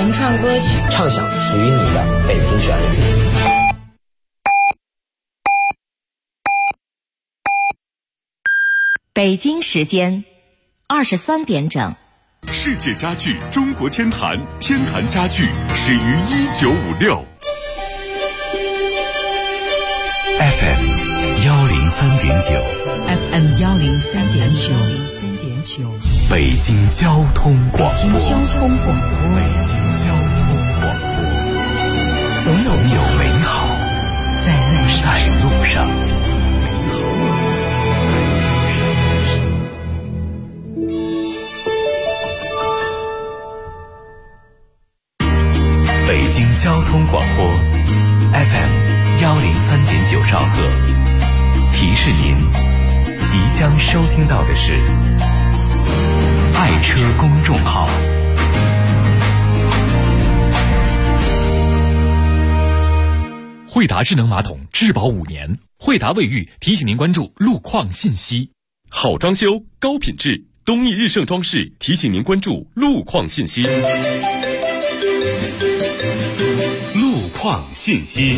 原创歌曲， 畅想属于你的北京旋律。 北京时间23点整。 世界家具中国天坛，天坛家具始于1956。 FM 103.9 FM 103.9 北京交通广播。 北京交通广播。 总有美好在路上。北京交通广播 FM 103.9兆赫，提示您即将收听到的是爱车公众号。 惠达智能马桶质保5年，惠达卫浴提醒您关注路况信息。 好装修高品质，东义日盛装饰提醒您关注路况信息。路况信息。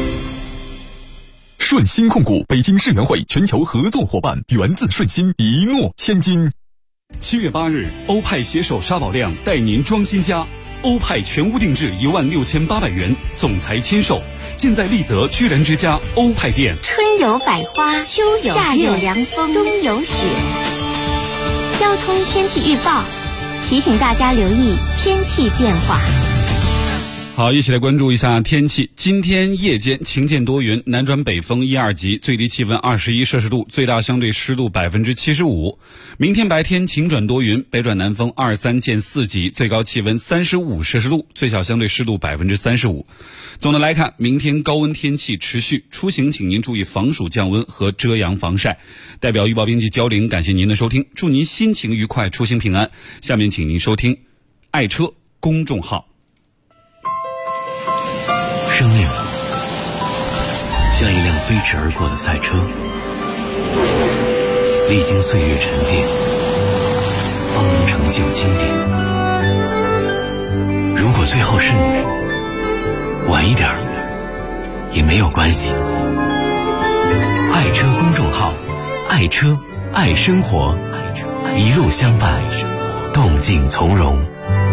顺鑫控股北京世园会全球合作伙伴，源自顺鑫，一诺千金。 7月8日，欧派携手沙宝亮带您装新家，欧派全屋定制16800元，总裁签售，尽在丽泽居然之家欧派店。 春有百花，秋有夏有凉风，冬有雪。交通天气预报提醒大家留意天气变化。 好，一起来关注一下天气。今天夜间晴见多云，南转北风1、2级，最低气温21摄氏度，最大相对湿度75%。明天白天晴转多云，北转南风2、3见4级，最高气温35摄氏度，最小相对湿度35%。总的来看，明天高温天气持续，出行请您注意防暑降温和遮阳防晒。代表预报编辑焦玲，感谢您的收听，祝您心情愉快，出行平安。下面请您收听爱车公众号。 生命像一辆飞驰而过的赛车，历经岁月沉淀，方能成就经典。如果最后是你，晚一点也没有关系。爱车公众号，爱车爱生活，一路相伴，动静从容。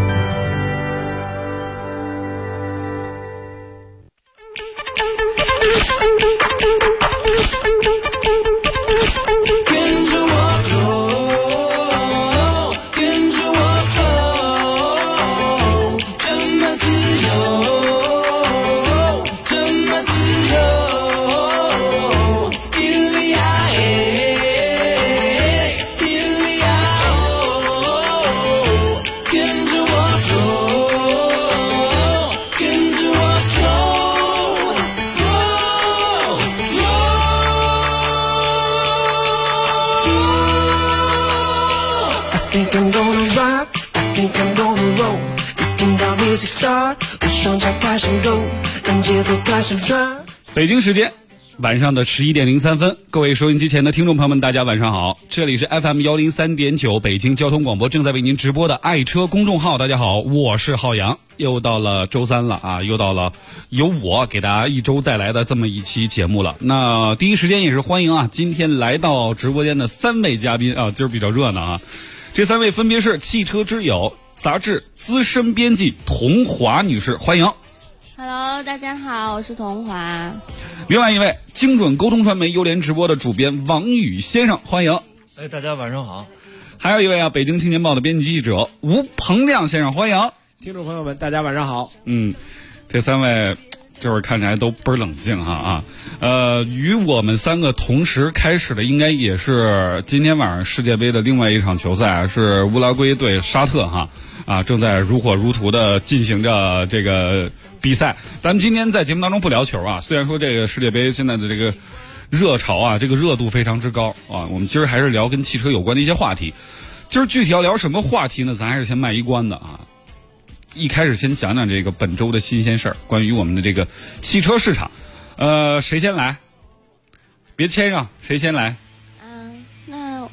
北京时间晚上的11点03分，各位收音机前的听众朋友们，大家晚上好，这里是 FM 103.9北京交通广播正在为您直播的爱车公众号。大家好，我是浩洋，又到了周三了啊，又到了由我给大家一周带来的这么一期节目了。那第一时间也是欢迎啊，今天来到直播间的3位嘉宾啊，今儿比较热闹啊。这3位分别是汽车之友杂志资深编辑童华女士，欢迎。 Hello， 大家好，我是童华。 另外一位精准沟通传媒优联直播的主编王宇先生，欢迎。 大家晚上好。 还有一位啊，北京青年报的编辑记者吴鹏亮先生，欢迎。 听众朋友们，大家晚上好。 这3位就是看起来都倍儿冷静哈啊。与我们3个同时开始的，应该也是今天晚上世界杯的另外一场球赛，是乌拉圭对沙特哈啊，正在如火如荼的进行着这个比赛。咱们今天在节目当中不聊球啊，虽然说这个世界杯现在的这个热潮啊，这个热度非常之高啊，我们今儿还是聊跟汽车有关的一些话题。今儿具体要聊什么话题呢？咱还是先卖一关子啊。一开始先讲讲这个本周的新鲜事儿，关于我们的这个汽车市场。谁先来？别谦让，谁先来？ 那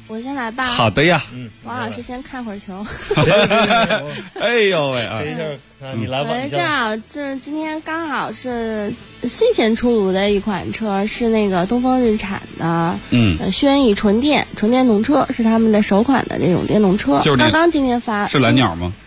我先来吧。 好的呀。 王老师先看会儿球。 哎呦喂啊！ 等一下，你来吧。 正好就是今天刚好是新鲜出炉的一款车，是那个东风日产的轩逸纯电动车，是他们的首款的这种电动车。 就是刚刚今天发。 是蓝鸟吗？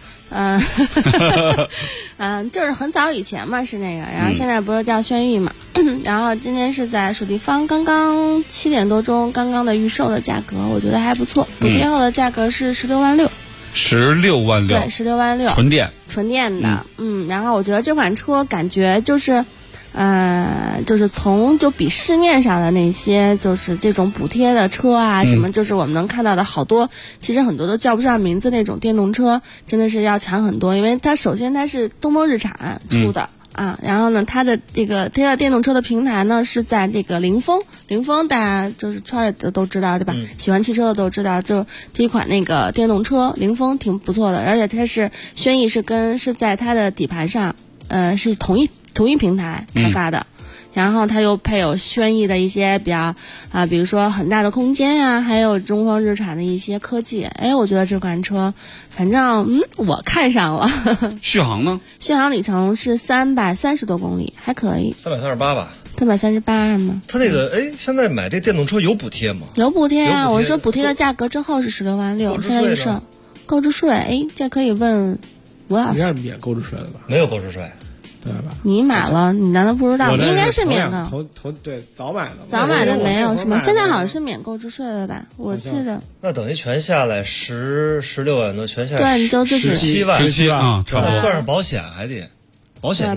就是很早以前嘛是那个，然后现在不是叫轩逸嘛，然后今天是在蜀地方刚刚7点多钟刚刚的预售的价格，我觉得还不错，补贴后的价格是16万6。 16万6。 对，16万6。纯电的，然后我觉得这款车感觉就是。就是就比市面上的那些就是这种补贴的车啊，什么就是我们能看到的好多，其实很多都叫不上名字那种电动车，真的是要强很多。因为它首先它是东风日产出的然后呢，它的电动车的平台呢是在这个凌风大家就是圈里的都知道对吧？喜欢汽车的都知道，就第一款那个电动车凌风挺不错的，而且它是轩逸是在它的底盘上，是同一平台开发的，然后它又配有轩逸的一些比较比如说很大的空间呀，还有东风日产的一些科技。我觉得这款车反正我看上了。 续航呢？ 续航里程是330多公里，还可以。 338吧。 338吗？ 它那个现在买这电动车有补贴吗？ 有补贴啊！我说补贴的价格之后是16万6，现在预售。购置税，这可以问吴老师。 应该免购置税了吧？没有购置税。对吧？ 你买了，你难道不知道？应该是免的。 对，早买的。 早买的没有是吗？现在好像是免购置税了吧？我记得。 那等于全下来16万多，全下来对，你就自己 17万 ，17啊，差不多。 算上保险还得。保险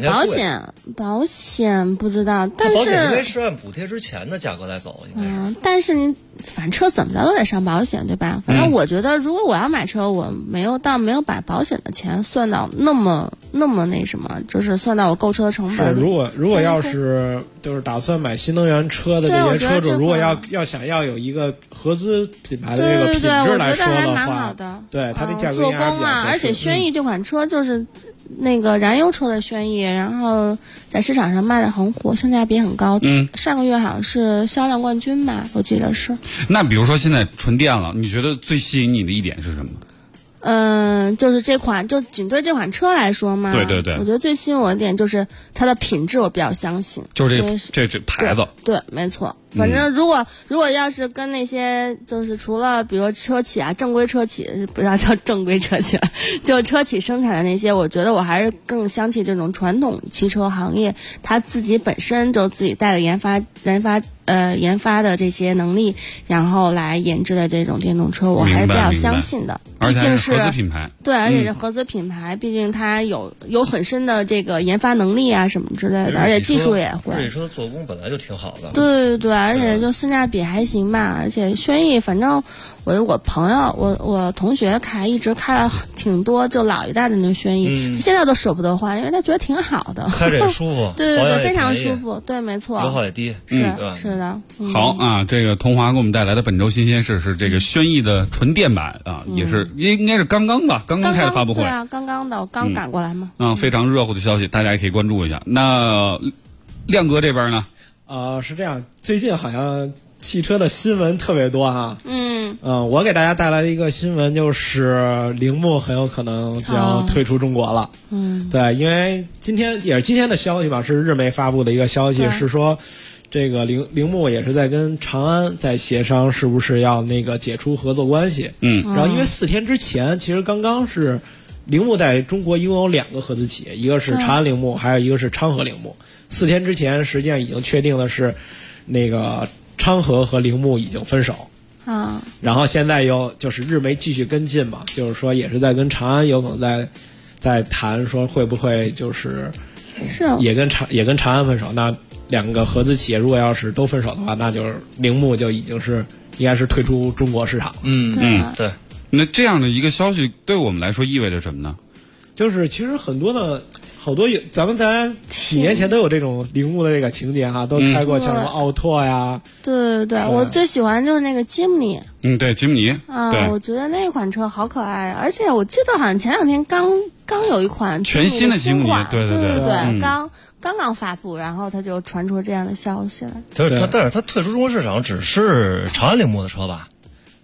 不知道，但是保险应该是按补贴之前的价格来走，应该是。 但是你反正车怎么着都得上保险，对吧？反正我觉得，如果我要买车，我没有把保险的钱算到那么那什么，就是算到我购车的成本。 如果要是就是打算买新能源车的这些车主，如果要想要有一个合资品牌的这个品质来说的话，对它的价格做工而且轩逸这款车就是那个燃油车的轩逸，然后在市场上卖的很火，性价比很高。上个月好像是销量冠军吧，我记得是。 那比如说现在纯电了，你觉得最吸引你的一点是什么？ 就是仅对这款车来说嘛， 对， 我觉得最吸引我的点就是它的品质，我比较相信， 就是这牌子， 对，没错。反正如果要是跟那些就是除了比如说车企正规车企，不要叫正规车企了，就车企生产的那些，我觉得我还是更相信这种传统汽车行业，它自己本身就自己带着研发的这些能力，然后来研制的这种电动车，我还是比较相信的。毕竟是合资品牌， 对，而且是合资品牌，毕竟它有很深的这个研发能力啊什么之类的，而且技术也会。 这车做工本来就挺好的。 对，而且就性价比还行吧。而且轩逸，反正我朋友我同学一直开了挺多，就老一代的那个轩逸，现在都舍不得换，因为他觉得挺好的， 开着也舒服。 对，非常舒服。对，没错。 油耗也低。 是的。 好啊，这个童华给我们带来的本周新鲜事是这个轩逸的纯电版也是应该是刚刚开的发布会。对啊，刚刚的，我刚赶过来嘛。 非常热乎的消息，大家也可以关注一下。那亮哥这边呢？ 是这样，最近好像汽车的新闻特别多哈。我给大家带来的一个新闻就是铃木很有可能就要退出中国了。对，因为今天的消息吧，是日媒发布的一个消息，是说这个铃木也是在跟长安在协商是不是要那个解除合作关系。然后因为4天之前其实刚刚是铃木在中国一共有2个合资企业，一个是长安铃木，还有一个是昌河铃木。4天之前实际上已经确定的是那个昌河和铃木已经分手。然后现在又就是日媒继续跟进嘛，就是说也是在跟长安有可能在谈说会不会就是也跟长安分手。那2个合资企业如果要是都分手的话，那就是铃木就已经是应该是退出中国市场了。 对。 那这样的一个消息对我们来说意味着什么呢？ 就是其实好多咱们几年前都有这种铃木的这个情节哈，都开过像什么奥拓呀。 对，我最喜欢就是那个吉姆尼。 对，吉姆尼。 我觉得那款车好可爱，而且我记得好像前2天刚有一款全新的吉姆尼，对， 刚发布，然后他就传出这样的消息来。 但是他退出中国市场只是长安铃木的车吧？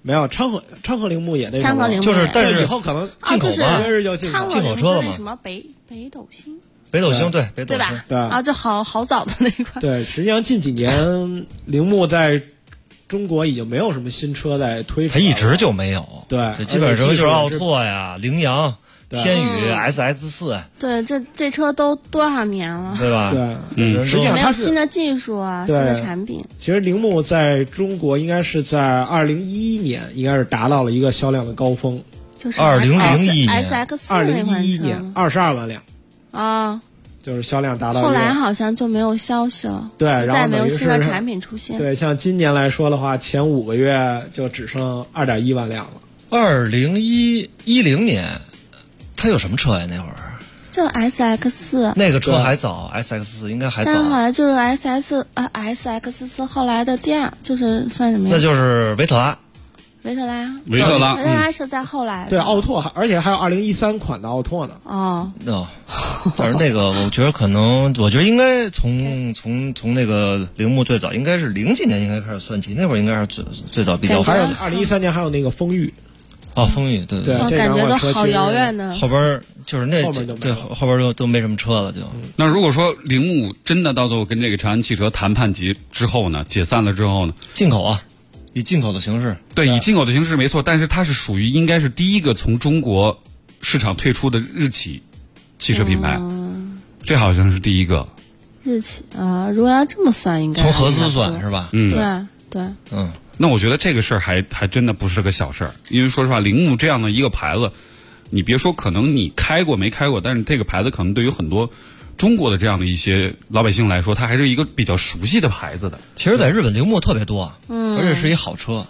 没有昌河铃木也那昌河铃木就是，但是以后可能进口嘛， 昌河铃木就那什么北斗星。 北斗星对，北斗星对吧？ 对啊，这好早的那一款。 对，实际上近几年铃木在中国已经没有什么新车在推出， 它一直就没有。 对， 这基本上就是奥拓呀、羚羊、天宇、SX4。 对，这车都多少年了， 对吧？ 对，实际上没有新的技术啊，新的产品。 其实铃木在中国应该是在2011年，应该是达到了一个销量的高峰， 就是 2001年 SX4 年22万辆。 啊， 就是销量达到。 后来好像就没有消息了， 对， 就再没有新的产品出现。 对，像今年来说的话，前5个月就只剩2.1万辆了。 2010年，它有什么车呀？那会儿就 SX4， 那个车还早 ，SX4 应该还早。 但后来就是 SX4后来的第二，就是算什么呀？ 那就是维特拉。 维特拉是在后来的。 对，奥拓，而且还有2013款的奥拓呢。 哦， 但是那个，我觉得应该从那个铃木最早应该是0几年应该开始算起，那会儿应该是最早比较。 还有2013年还有那个风裕。 哦，风裕，对， 感觉都好遥远的。 后边就是那对后边都没什么车了，就。 那如果说铃木真的到最后跟这个长安汽车谈判之后呢，解散了之后呢， 进口啊。以进口的形式， 对，以进口的形式没错，但是它是属于应该是第一个从中国市场退出的日企汽车品牌，这好像是第一个。 日企啊，如果要这么算，应该从合资算是吧？ 对， 那我觉得这个事儿还真的不是个小事儿，因为说实话，铃木这样的一个牌子，你别说可能你开过没开过，但是这个牌子可能对于很多中国的这样的一些老百姓来说，它还是一个比较熟悉的牌子的。 其实，在日本铃木特别多，而且是一好车。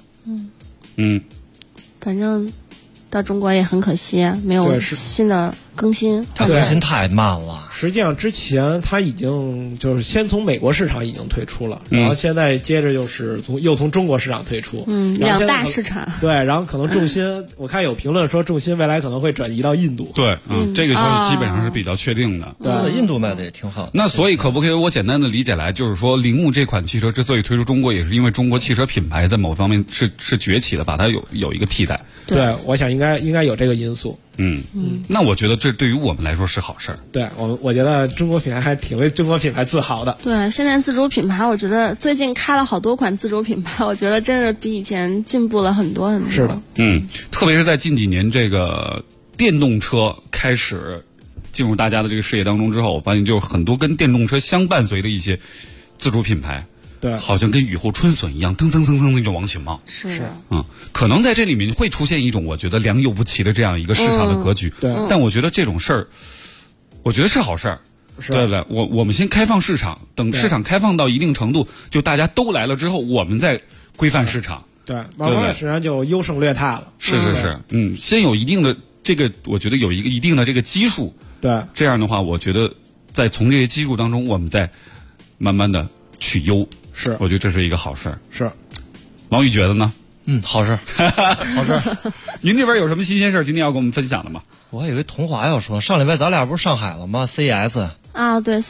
反正到中国也很可惜，没有新的更新。 它更新太慢了。 实际上之前它已经就是先从美国市场已经退出了，然后现在接着就是又从中国市场退出。 两大市场。 对，然后可能重心，我看有评论说重心未来可能会转移到印度。 对，这个消息基本上是比较确定的。 对，印度卖的也挺好。 那所以可不可以我简单的理解来，就是说铃木这款汽车之所以推出中国，也是因为中国汽车品牌在某方面是崛起的，把它有一个替代。 对，我想应该有这个因素。 那我觉得这对于我们来说是好事儿。 对，我觉得中国品牌还挺为中国品牌自豪的。 对，现在自主品牌，我觉得最近开了好多款自主品牌，我觉得真的比以前进步了很多很多。 是的， 特别是在近几年这个电动车开始进入大家的这个视野当中之后，我发现就很多跟电动车相伴随的一些自主品牌。 对， 好像跟雨后春笋一样，噔噔噔噔那种往起冒。 是， 可能在这里面会出现一种我觉得良莠不齐的这样一个市场的格局。 对， 但我觉得这种事儿，我觉得是好事儿。对不对？我们先开放市场，等市场开放到一定程度，就大家都来了之后，我们再规范市场。 对，慢慢实际上就优胜劣汰了。 是，先有一定的这个，我觉得有一个一定的这个基数。 对， 这样的话，我觉得在从这些基数当中，我们再慢慢的去优。 是， 我觉得这是一个好事儿。 是， 王宇觉得呢？ 好事，好事。 您这边有什么新鲜事儿今天要跟我们分享的吗？ 我还以为童话要说，上礼拜咱俩不是上海了吗 ？CES 啊，对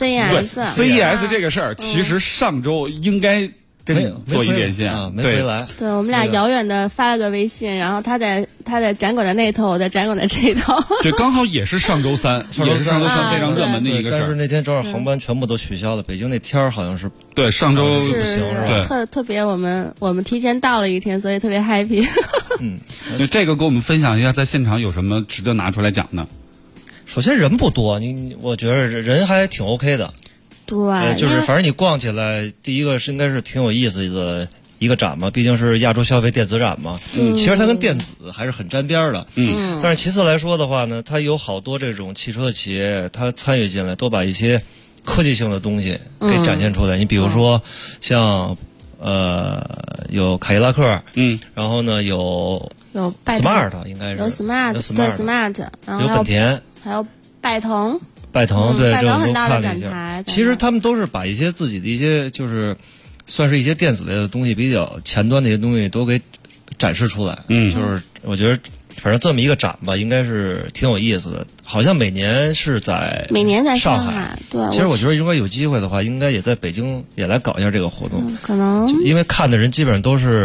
CES 这个事儿，其实上周应该跟你做一连线没回来。 对，我们俩遥远的发了个微信，然后他在展馆的那头，我在展馆的这头。 对，刚好也是上周三，也是上周三非常热门的一个事儿。 但是那天正好航班全部都取消了，北京那天儿好像是对上周不行是吧？特别我们提前到了一天，所以特别 happy。 那这个给我们分享一下，在现场有什么值得拿出来讲呢？ 首先人不多，我觉得人还挺 OK 的。 对， 就是反正你逛起来，第一个是应该是挺有意思的一个展嘛，毕竟是亚洲消费电子展嘛。其实它跟电子还是很沾边的。但是其次来说的话呢，它有好多这种汽车的企业，它参与进来，都把一些科技性的东西给展现出来。你比如说像有凯迪拉克，然后呢有 Smart 应该是有 Smart 对 Smart， 然后有本田， 还有拜腾。 对， 拜腾很大的展台。 其实他们都是把一些自己的一些就是算是一些电子类的东西，比较前端的一些东西都给展示出来。就是我觉得反正这么一个展吧，应该是挺有意思的。好像每年在上海。 对， 其实我觉得如果有机会的话，应该也在北京也来搞一下这个活动。 可能因为看的人基本上都是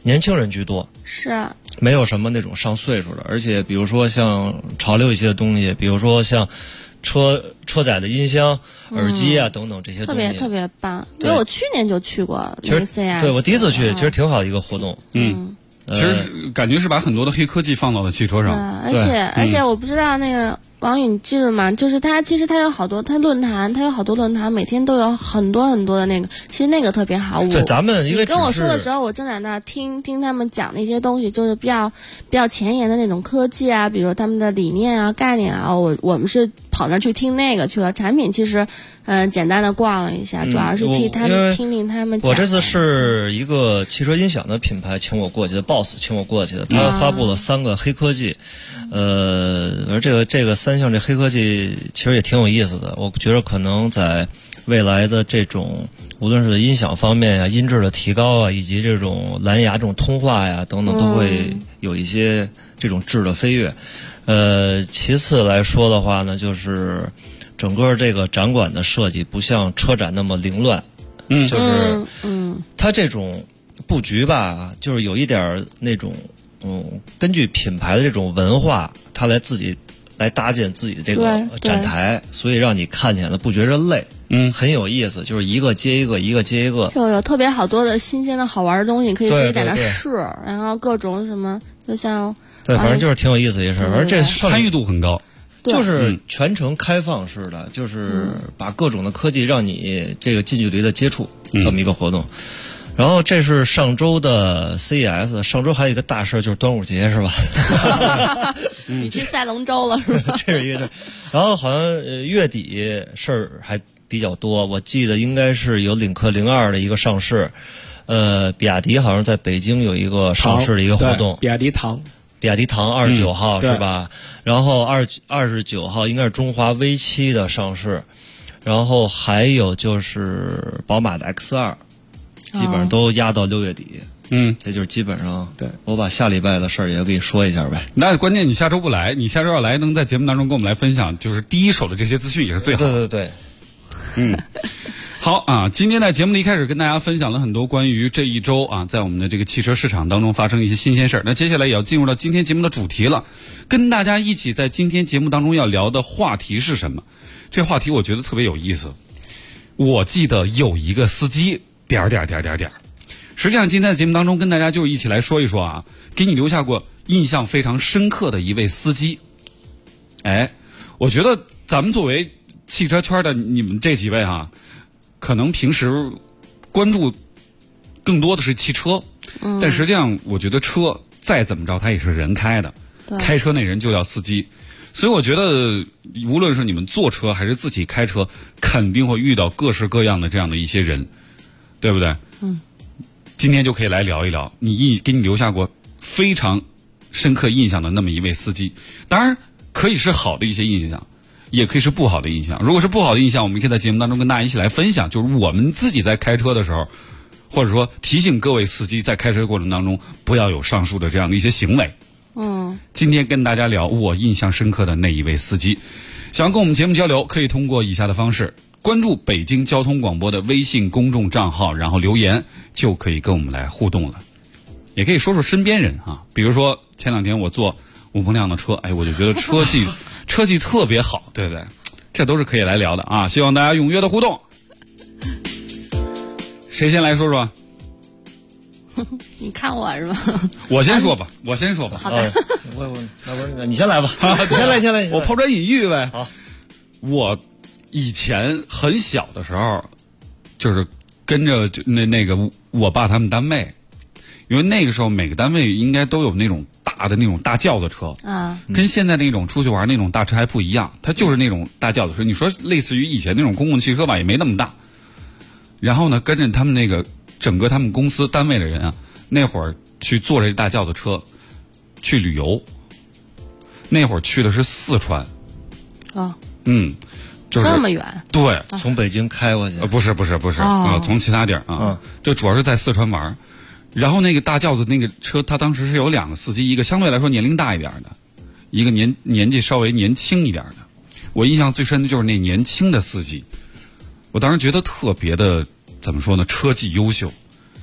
年轻人居多， 是没有什么那种上岁数的。而且比如说像潮流一些的东西，比如说像车载的音箱、耳机啊等等这些东西， 特别棒。因为我去年就去过那个 CES， 对我第一次去，其实挺好的一个活动。 其实感觉是把很多的黑科技放到了汽车上， 而且我不知道那个王宇你记得吗？就是其实他有好多论坛，每天都有很多很多的那个，其实那个特别好。 对，咱们因为你跟我说的时候，我正在那听他们讲那些东西，就是比较前沿的那种科技啊，比如他们的理念啊、概念啊，我们是跑那去听那个去了。产品其实简单的逛了一下，主要是替他们听他们讲。 我这次是一个汽车音响的品牌请我过去的 ，BOSS 请我过去的，他发布了3个黑科技，而这个3项这黑科技其实也挺有意思的。我觉得可能在未来的这种无论是音响方面呀、音质的提高啊，以及这种蓝牙这种通话呀等等，都会有一些这种质的飞跃。其次来说的话呢，就是整个这个展馆的设计不像车展那么凌乱，就是它这种布局吧，就是有一点那种根据品牌的这种文化，它自己来搭建自己的这个展台，所以让你看起来呢不觉着累，很有意思，就是一个接一个，一个接一个， 就有特别好多的新鲜的好玩的东西可以自己在那试，然后各种什么，就像对，反正就是挺有意思一事儿，反正这参与度很高。 就是全程开放式的，就是把各种的科技让你这个近距离的接触，这么一个活动。然后这是上周的 CES， 上周还有一个大事就是端午节是吧？ 你去赛龙舟了是吧？ 这是一个事。然后好像月底事儿还比较多，我记得应该是有领克02的一个上市，比亚迪好像在北京有一个上市的一个活动， 比亚迪唐 29号是吧？然后29号应该是中华 V7的上市，然后还有就是宝马的 X2，基本上都压到6月底。这就是基本上。对，我把下礼拜的事儿也给你说一下呗。 那关键你下周不来，你下周要来，能在节目当中跟我们来分享，就是第一手的这些资讯也是最好的。 对。 好啊，今天在节目的一开始跟大家分享了很多关于这一周啊，在我们的这个汽车市场当中发生一些新鲜事儿。那接下来也要进入到今天节目的主题了，跟大家一起在今天节目当中要聊的话题是什么？这话题我觉得特别有意思。我记得有一个司机点。实际上今天在节目当中跟大家就一起来说一说啊，给你留下过印象非常深刻的一位司机。我觉得咱们作为汽车圈的你们这几位啊，可能平时关注更多的是汽车，但实际上我觉得车再怎么着它也是人开的，开车那人就叫司机。所以我觉得无论是你们坐车还是自己开车，肯定会遇到各式各样的这样的一些人，对不对？今天就可以来聊一聊给你留下过非常深刻印象的那么一位司机。当然可以是好的一些印象，也可以是不好的印象。如果是不好的印象，我们可以在节目当中跟大家一起来分享，就是我们自己在开车的时候，或者说提醒各位司机在开车过程当中不要有上述的这样的一些行为。今天跟大家聊我印象深刻的那一位司机。想要跟我们节目交流，可以通过以下的方式关注北京交通广播的微信公众账号，然后留言就可以跟我们来互动了。也可以说说身边人啊，比如说前2天我坐吴鹏亮的车，我就觉得车技特别好，对不对？这都是可以来聊的啊！希望大家踊跃的互动。谁先来说说？ 你看我是吗？ 我先说吧。 好的， 你先来吧。先来。 我抛砖引玉呗。 好， 我以前很小的时候，就是跟着那个我爸他们单位，因为那个时候每个单位应该都有那种大的那种大轿子车啊，跟现在那种出去玩那种大车还不一样，它就是那种大轿子车。你说类似于以前那种公共汽车吧，也没那么大。然后呢，跟着他们那个整个他们公司单位的人啊，那会儿去坐着大轿子车去旅游。那会儿去的是四川。就是这么远？ 对， 从北京开过去。 不是从其他地儿啊，就主要是在四川玩。然后那个大轿子那个车，他当时是有2个司机，一个相对来说年龄大一点的，一个年纪稍微年轻一点的。我印象最深的就是那年轻的司机，我当时觉得特别的怎么说呢，车技优秀。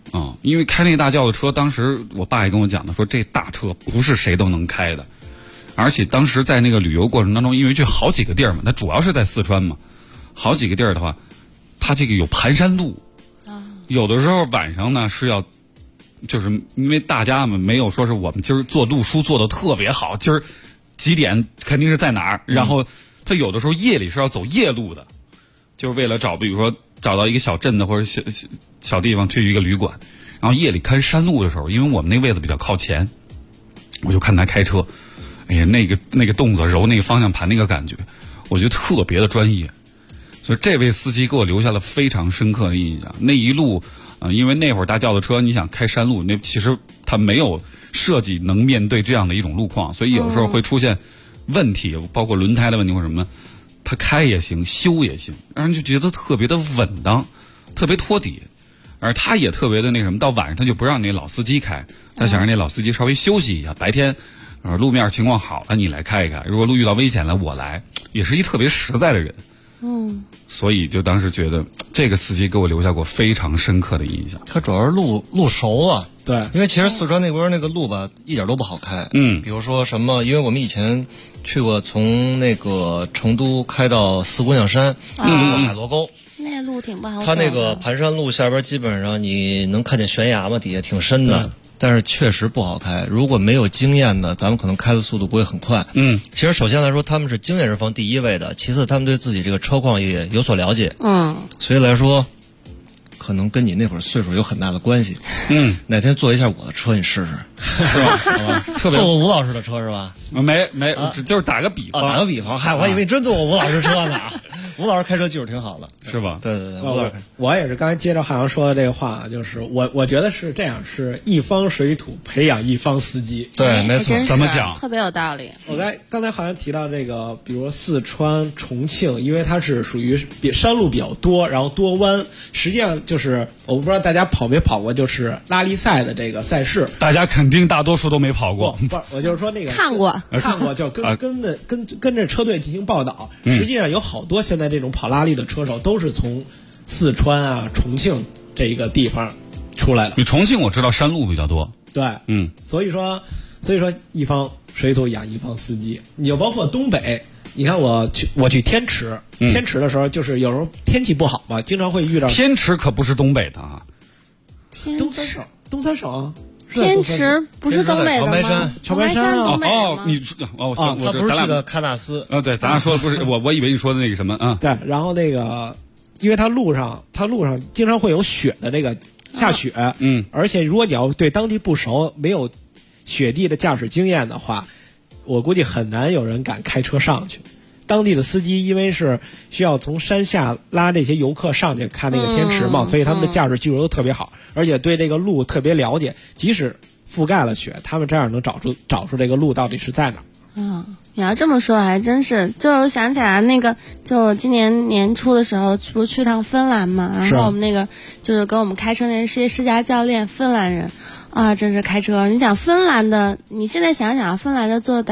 因为开那大轿子车，当时我爸也跟我讲的，说这大车不是谁都能开的，而且当时在那个旅游过程当中，因为去好几个地儿嘛，它主要是在四川嘛，好几个地儿的话，它这个有盘山路，有的时候晚上呢是要，就是因为大家们没有说是我们今儿做路书做的特别好，今儿几点肯定是在哪儿，然后它有的时候夜里是要走夜路的，就是为了比如说找到一个小镇的或者小地方去一个旅馆，然后夜里开山路的时候，因为我们那位子比较靠前，我就看他开车，哎呀，那个动作揉那个方向盘那个感觉，我觉得特别的专业，所以这位司机给我留下了非常深刻的印象。那一路因为那会儿大轿子车你想开山路，那其实它没有设计能面对这样的一种路况，所以有时候会出现问题，包括轮胎的问题或什么，它开也行修也行，让人就觉得特别的稳当，特别托底。而他也特别的那什么，到晚上他就不让那老司机开，他想让那老司机稍微休息一下，白天路面情况好了你来开一开，如果路遇到危险了我来，也是一特别实在的人。所以就当时觉得这个司机给我留下过非常深刻的印象。 他主要是路熟啊， 对， 因为其实四川那边那个路吧一点都不好开。比如说什么，因为我们以前去过从那个成都开到四姑娘山，过海螺沟。 那路挺不好走的。 它那个盘山路下边基本上你能看见悬崖嘛，底下挺深的，但是确实不好开。如果没有经验的，咱们可能开的速度不会很快。其实首先来说，他们是经验是放第一位的，其次他们对自己这个车况也有所了解。所以来说，可能跟你那会儿岁数有很大的关系。哪天坐一下我的车，你试试，是吧？好吧，坐过吴老师的车是吧？ 没，就是打个比方， 打个比方。嗨，我还以为真坐过吴老师车呢。吴老师开车技术挺好的， 是吧？ 对，吴老师。 我也是刚才接着海洋说的这个话，就是我觉得是这样，是一方水土培养一方司机。 对，没错。 怎么讲？ 特别有道理。 我刚才好像提到这个，比如四川、重庆，因为它是属于山路比较多，然后多弯，实际上就是我不知道大家跑没跑过，就是拉力赛的这个赛事。 大家肯定大多数都没跑过。 不是，我就是说那个看过， 就跟着车队进行报道。实际上有好多现在这种跑拉力的车手都是从四川啊、重庆这一个地方出来的。 你重庆我知道山路比较多。 对，所以说一方水土养一方司机。你就包括东北，你看我去天池，天池的时候就是有时候天气不好嘛，经常会遇到。 天池可不是东北的啊， 东三省。 天池不是东北的吗？ 长白山东北的吗？ 他不是去的喀纳斯。 对，咱俩说的不是我以为你说的那个什么啊？ 对，然后那个，因为它路上经常会有雪的这个下雪，而且如果你要对当地不熟，没有雪地的驾驶经验的话，我估计很难有人敢开车上去。当地的司机因为是需要从山下拉这些游客上去看那个天池嘛，所以他们的驾驶技术都特别好，而且对这个路特别了解，即使覆盖了雪，他们这样能找出这个路到底是在哪儿。 你要这么说还真是，就想起来那个，就今年年初的时候不是去趟芬兰嘛，然后我们那个就是跟我们开车那些试驾教练芬兰人。真是开车！你想芬兰的，你现在想想，芬兰的做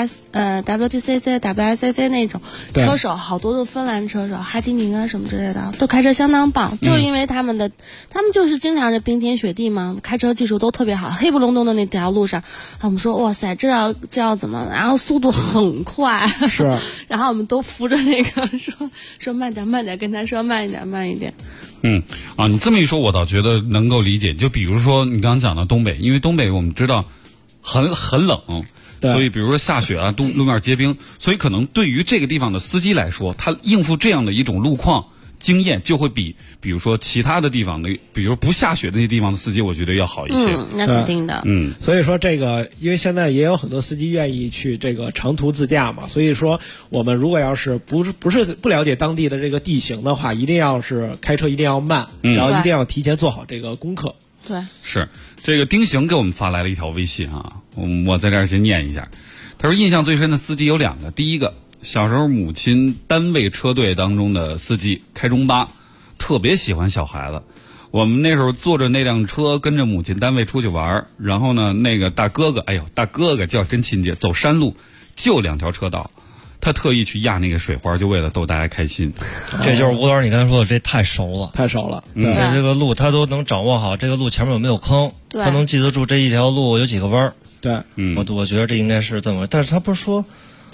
WTCC、WRCC 那种车手，好多都芬兰车手，哈基宁啊什么之类的，都开车相当棒。就因为他们就是经常是冰天雪地嘛，开车技术都特别好，黑不隆咚的那条路上，我们说哇塞，这要怎么？然后速度很快， 是。 然后我们都扶着那个说慢点，跟他说慢一点。 你这么一说，我倒觉得能够理解。就比如说你刚刚讲的东北，因为东北我们知道很冷，所以比如说下雪啊，路面结冰，所以可能对于这个地方的司机来说，他应付这样的一种路况经验就会比如说其他的地方的，比如不下雪的那些地方的司机，我觉得要好一些。 那肯定的。 所以说这个，因为现在也有很多司机愿意去这个长途自驾嘛，所以说我们如果要是不了解当地的这个地形的话，一定要是开车一定要慢，然后一定要提前做好这个功课。 对， 是这个丁行给我们发来了一条微信啊，我在这儿先念一下。他说印象最深的司机有2个，第一个。小时候母亲单位车队当中的司机，开中巴，特别喜欢小孩子。我们那时候坐着那辆车跟着母亲单位出去玩，然后呢那个大哥哥叫真亲切，走山路就2条车道， 他特意去压那个水花，就为了逗大家开心。 这就是吴老师你刚才说的，这太熟了， 太熟了。 这个路他都能掌握好，这个路前面有没有坑，他能记得住这一条路有几个弯。 对， 我觉得这应该是这么，但是他不是说，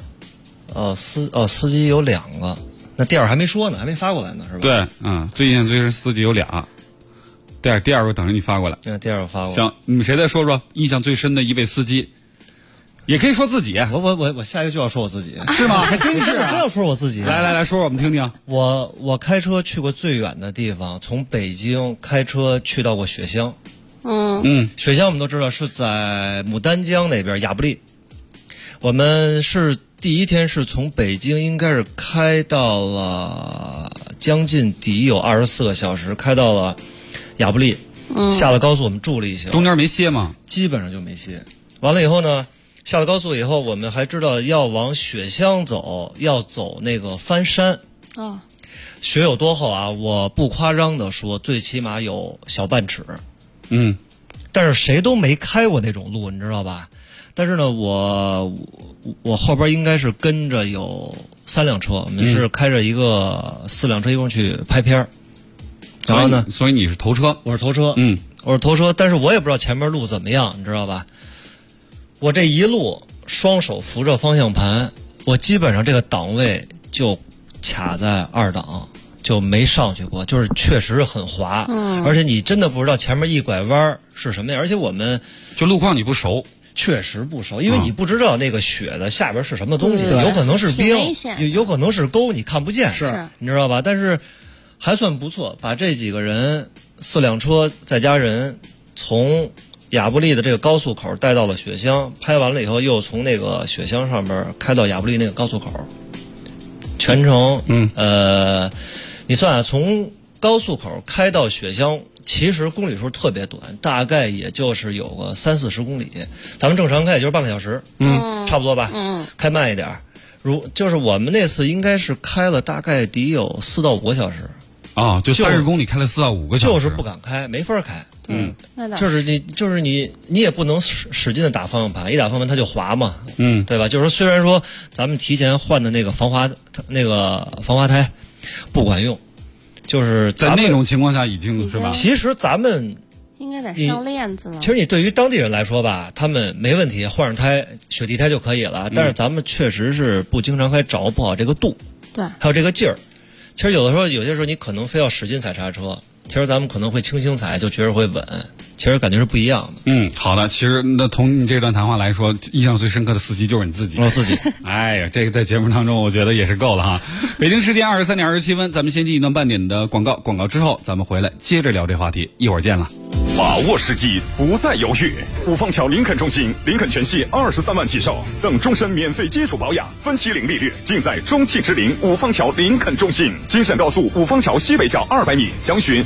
司机有2个，那第二还没说呢，还没发过来呢，是吧？ 对，最印象最深司机有俩，第二个等着你发过来。 第二个发过来。 行，你们谁再说说印象最深的一位司机？也可以说自己。 我下一个就要说我自己， 是吗？还真是， 真要说我自己。 来，说说我们听听。 我开车去过最远的地方，从北京开车去到过雪乡。雪乡我们都知道是在牡丹江那边，亚布力。我们是第一天是从北京应该是开到了将近得有24个小时，开到了亚布力。下了高速我们住了一宿。 中间没歇吗？ 基本上就没歇。完了以后呢，下了高速以后，我们还知道要往雪乡走，要走那个翻山。雪有多厚啊？我不夸张的说，最起码有小半尺。但是谁都没开过那种路，你知道吧？但是呢，我后边应该是跟着有3辆车，我们是开着一个4辆车一共去拍片。然后呢， 所以你是头车？ 我是头车。我是头车，但是我也不知道前面路怎么样，你知道吧？我这一路双手扶着方向盘，我基本上这个档位就卡在2档。就没上去过，就是确实很滑，而且你真的不知道前面一拐弯是什么样，而且我们就路况你不熟， 确实不熟，因为你不知道那个雪的下边是什么东西，有可能是冰，有可能是沟，你看不见，你知道吧？但是还算不错，把这几个人4辆车再加人从亚布力的这个高速口带到了雪乡，拍完了以后又从那个雪乡上面开到亚布力那个高速口，全程你算啊，从高速口开到雪乡，其实公里数特别短，大概也就是有个30-40公里。咱们正常开也就是半个小时，差不多吧。开慢一点，就是我们那次应该是开了大概得有4到5个小时。 就30公里开了4到5个小时， 就是不敢开，没法开。就是你也不能使劲的打方向盘，一打方向盘它就滑嘛。对吧？就是说，虽然说咱们提前换的那个防滑胎不管用，就是在那种情况下已经是吧？ 其实咱们应该得上链子了。 其实你对于当地人来说吧，他们没问题，换上胎雪地胎就可以了。但是咱们确实是不经常开，掌握不好这个度， 对， 还有这个劲儿。其实有些时候你可能非要使劲踩刹车，其实咱们可能会轻轻踩就觉得会稳，其实感觉是不一样的。好的，其实那从你这段谈话来说，印象最深刻的司机就是你自己。 我自己。 哎呀，这个在节目当中我觉得也是够了哈。北京时间23点27分，咱们先进一段半点的广告，广告之后咱们回来接着聊这话题，一会儿见了。 把握时机，不再犹豫。五方桥林肯中心，林肯全系23万起售，赠终身免费基础保养，分期零利率，尽在中汽之林五方桥林肯中心。京沈高速五方桥西北角200米，详询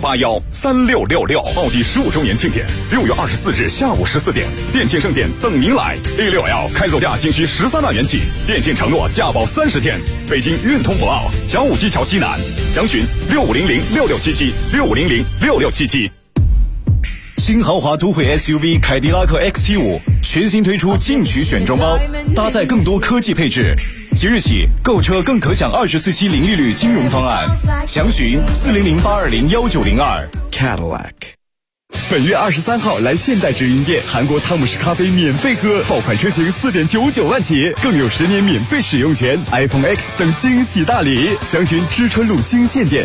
81813666。奥迪15周年庆典，6月24日下午14点，电竞盛典等您来。A6L 开走价仅需13万元起，电竞承诺价保30天。北京运通博奥小武基桥西南，详询6500667765006677。 新豪华都会 SUV 凯迪拉克 XT5 全新推出进取选装包，搭载更多科技配置。即日起购车更可享24期零利率金融方案，详询40082019002。 Cadillac。 本月23号来现代直营店，韩国汤姆士咖啡免费喝，爆款车型4.99万起，更有10年免费使用权， iPhone X 等惊喜大礼。详询知春路京县店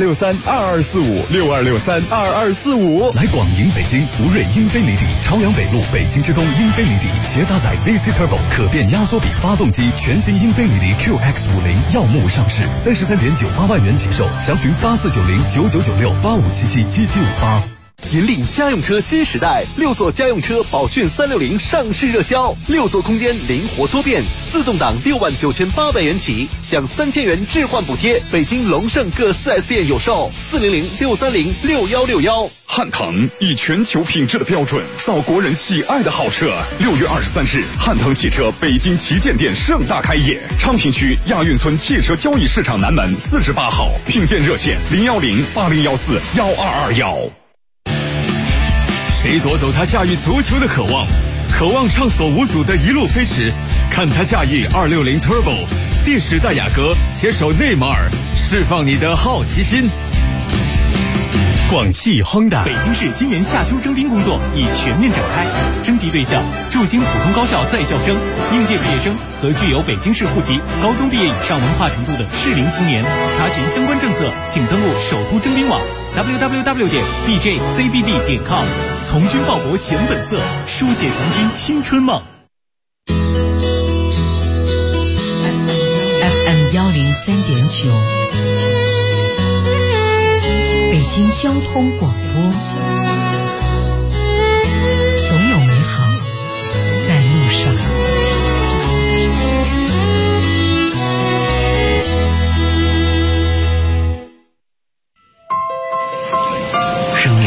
6263224562632245。 来广营北京福瑞英菲尼迪，朝阳北路北京之东英菲尼迪，携搭载 VC Turbo 可变压缩比发动机，全新英菲尼迪 QX50耀目上市，33.98万元起售，详询8490999685777758。 引领家用车新时代，6座家用车宝骏360上市热销，6座空间灵活多变，自动挡69800元起，享3000元置换补贴。北京龙盛各 4S 店有售，40063061161。 汉腾以全球品质的标准造国人喜爱的好车。6月23日，汉腾汽车北京旗舰店盛大开业，昌平区亚运村汽车交易市场南门48号，聘建热线01080141221。 谁夺走他驾驭足球的渴望？渴望畅所无阻的一路飞驰，看他驾驭260 Turbo 电时代雅阁携手内马尔，释放你的好奇心。广汽亨达。 北京市今年夏秋征兵工作已全面展开，征集对象驻京普通高校在校生、应届毕业生和具有北京市户籍、高中毕业以上文化程度的适龄青年。查询相关政策，请登录首都征兵网 www.bjzbb.com。从军报国显本色，书写强军青春梦。 FM 103.9，北京交通广播，总有美好在路上。 生命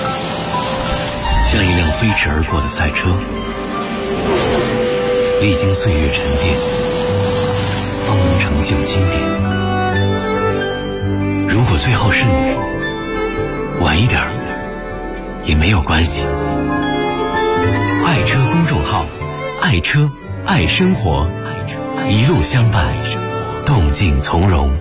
像一辆飞驰而过的赛车，历经岁月沉淀，方能成就经典。如果最后是你，晚一点也没有关系。爱车公众号，爱车爱生活，一路相伴，动静从容。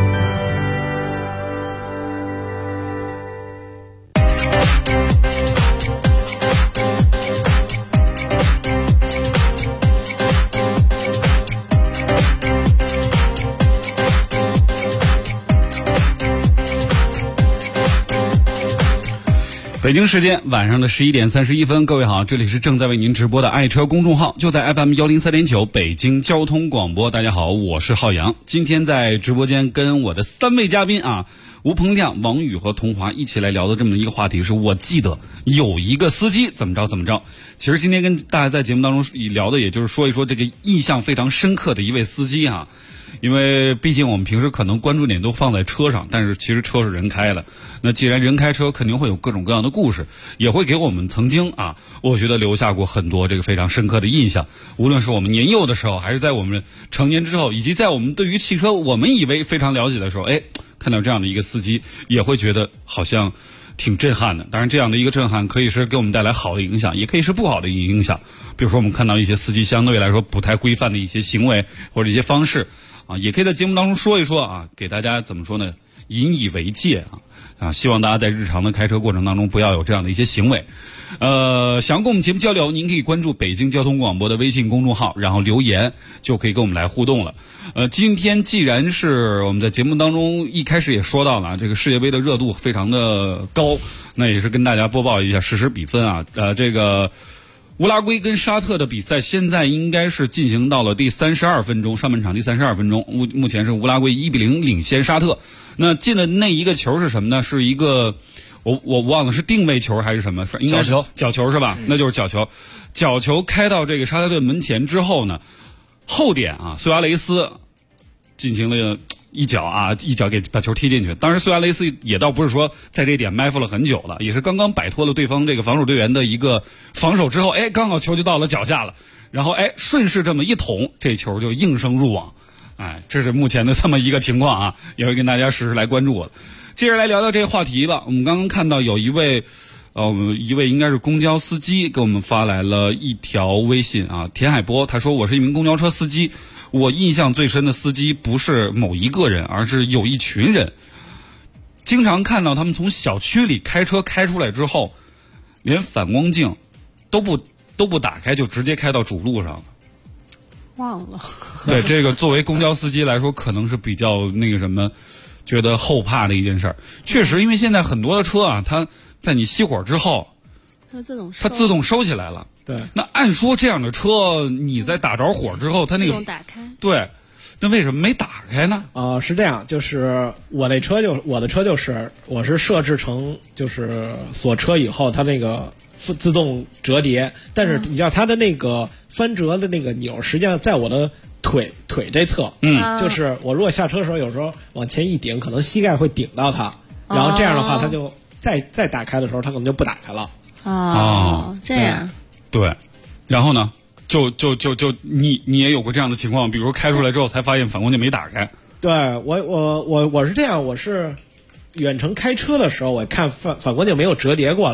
北京时间晚上的11点31分，各位好，这里是正在为您直播的爱车公众号，就在 FM 103.9北京交通广播。大家好，我是浩洋。今天在直播间跟我的3位嘉宾啊，吴鹏亮、王宇和童华一起来聊的这么一个话题，是我记得有一个司机怎么着。其实今天跟大家在节目当中聊的，也就是说一说这个印象非常深刻的一位司机啊。因为毕竟我们平时可能关注点都放在车上，但是其实车是人开的。那既然人开车，肯定会有各种各样的故事，也会给我们曾经啊，我觉得留下过很多这个非常深刻的印象。无论是我们年幼的时候，还是在我们成年之后，以及在我们对于汽车我们以为非常了解的时候，看到这样的一个司机，也会觉得好像挺震撼的。当然，这样的一个震撼可以是给我们带来好的影响，也可以是不好的影响。比如说，我们看到一些司机相对来说不太规范的一些行为或者一些方式。也可以在节目当中说一说啊，给大家怎么说呢，引以为戒啊，希望大家在日常的开车过程当中不要有这样的一些行为。想要跟我们节目交流，您可以关注北京交通广播的微信公众号，然后留言就可以跟我们来互动了。今天既然是我们在节目当中一开始也说到了，这个世界杯的热度非常的高，那也是跟大家播报一下实时比分啊。这个乌拉圭跟沙特的比赛现在应该是进行到了第32分钟，上半场第32分钟，目前是乌拉圭1-0领先沙特。那进的那一个球是什么呢？是一个我忘了是定位球还是什么，应该是角球是吧？那就是角球。角球开到这个沙特队门前之后呢，后点啊，苏亚雷斯进行了一脚给把球踢进去。当时苏亚雷斯也倒不是说在这点埋伏了很久了，也是刚刚摆脱了对方这个防守队员的一个防守之后，刚好球就到了脚下了，然后顺势这么一捅，这球就应声入网。这是目前的这么一个情况啊，也会跟大家实时来关注我。接着来聊聊这个话题吧。我们刚刚看到有一位应该是公交司机给我们发来了一条微信啊，田海波，他说我是一名公交车司机。我印象最深的司机不是某一个人，而是有一群人。经常看到他们从小区里开车开出来之后，连反光镜都不打开，就直接开到主路上了。 忘了。 对，这个作为公交司机来说，可能是比较那个什么，觉得后怕的一件事儿。确实，因为现在很多的车啊，它在你熄火之后，它自动收起来了。 对， 那按说这样的车，你在打着火之后，它那个自动打开。 对，那为什么没打开呢？ 是这样，就是我的车就是我是设置成就是锁车以后，它那个自动折叠，但是你知道它的那个翻折的那个钮，实际上在我的腿这侧，就是我如果下车的时候，有时候往前一顶，可能膝盖会顶到它，然后这样的话，它就再打开的时候，它可能就不打开了。 这样。 对，然后呢，就你也有过这样的情况，比如开出来之后才发现反光镜没打开。 对，我是这样，我是远程开车的时候，我看反光镜没有折叠过来，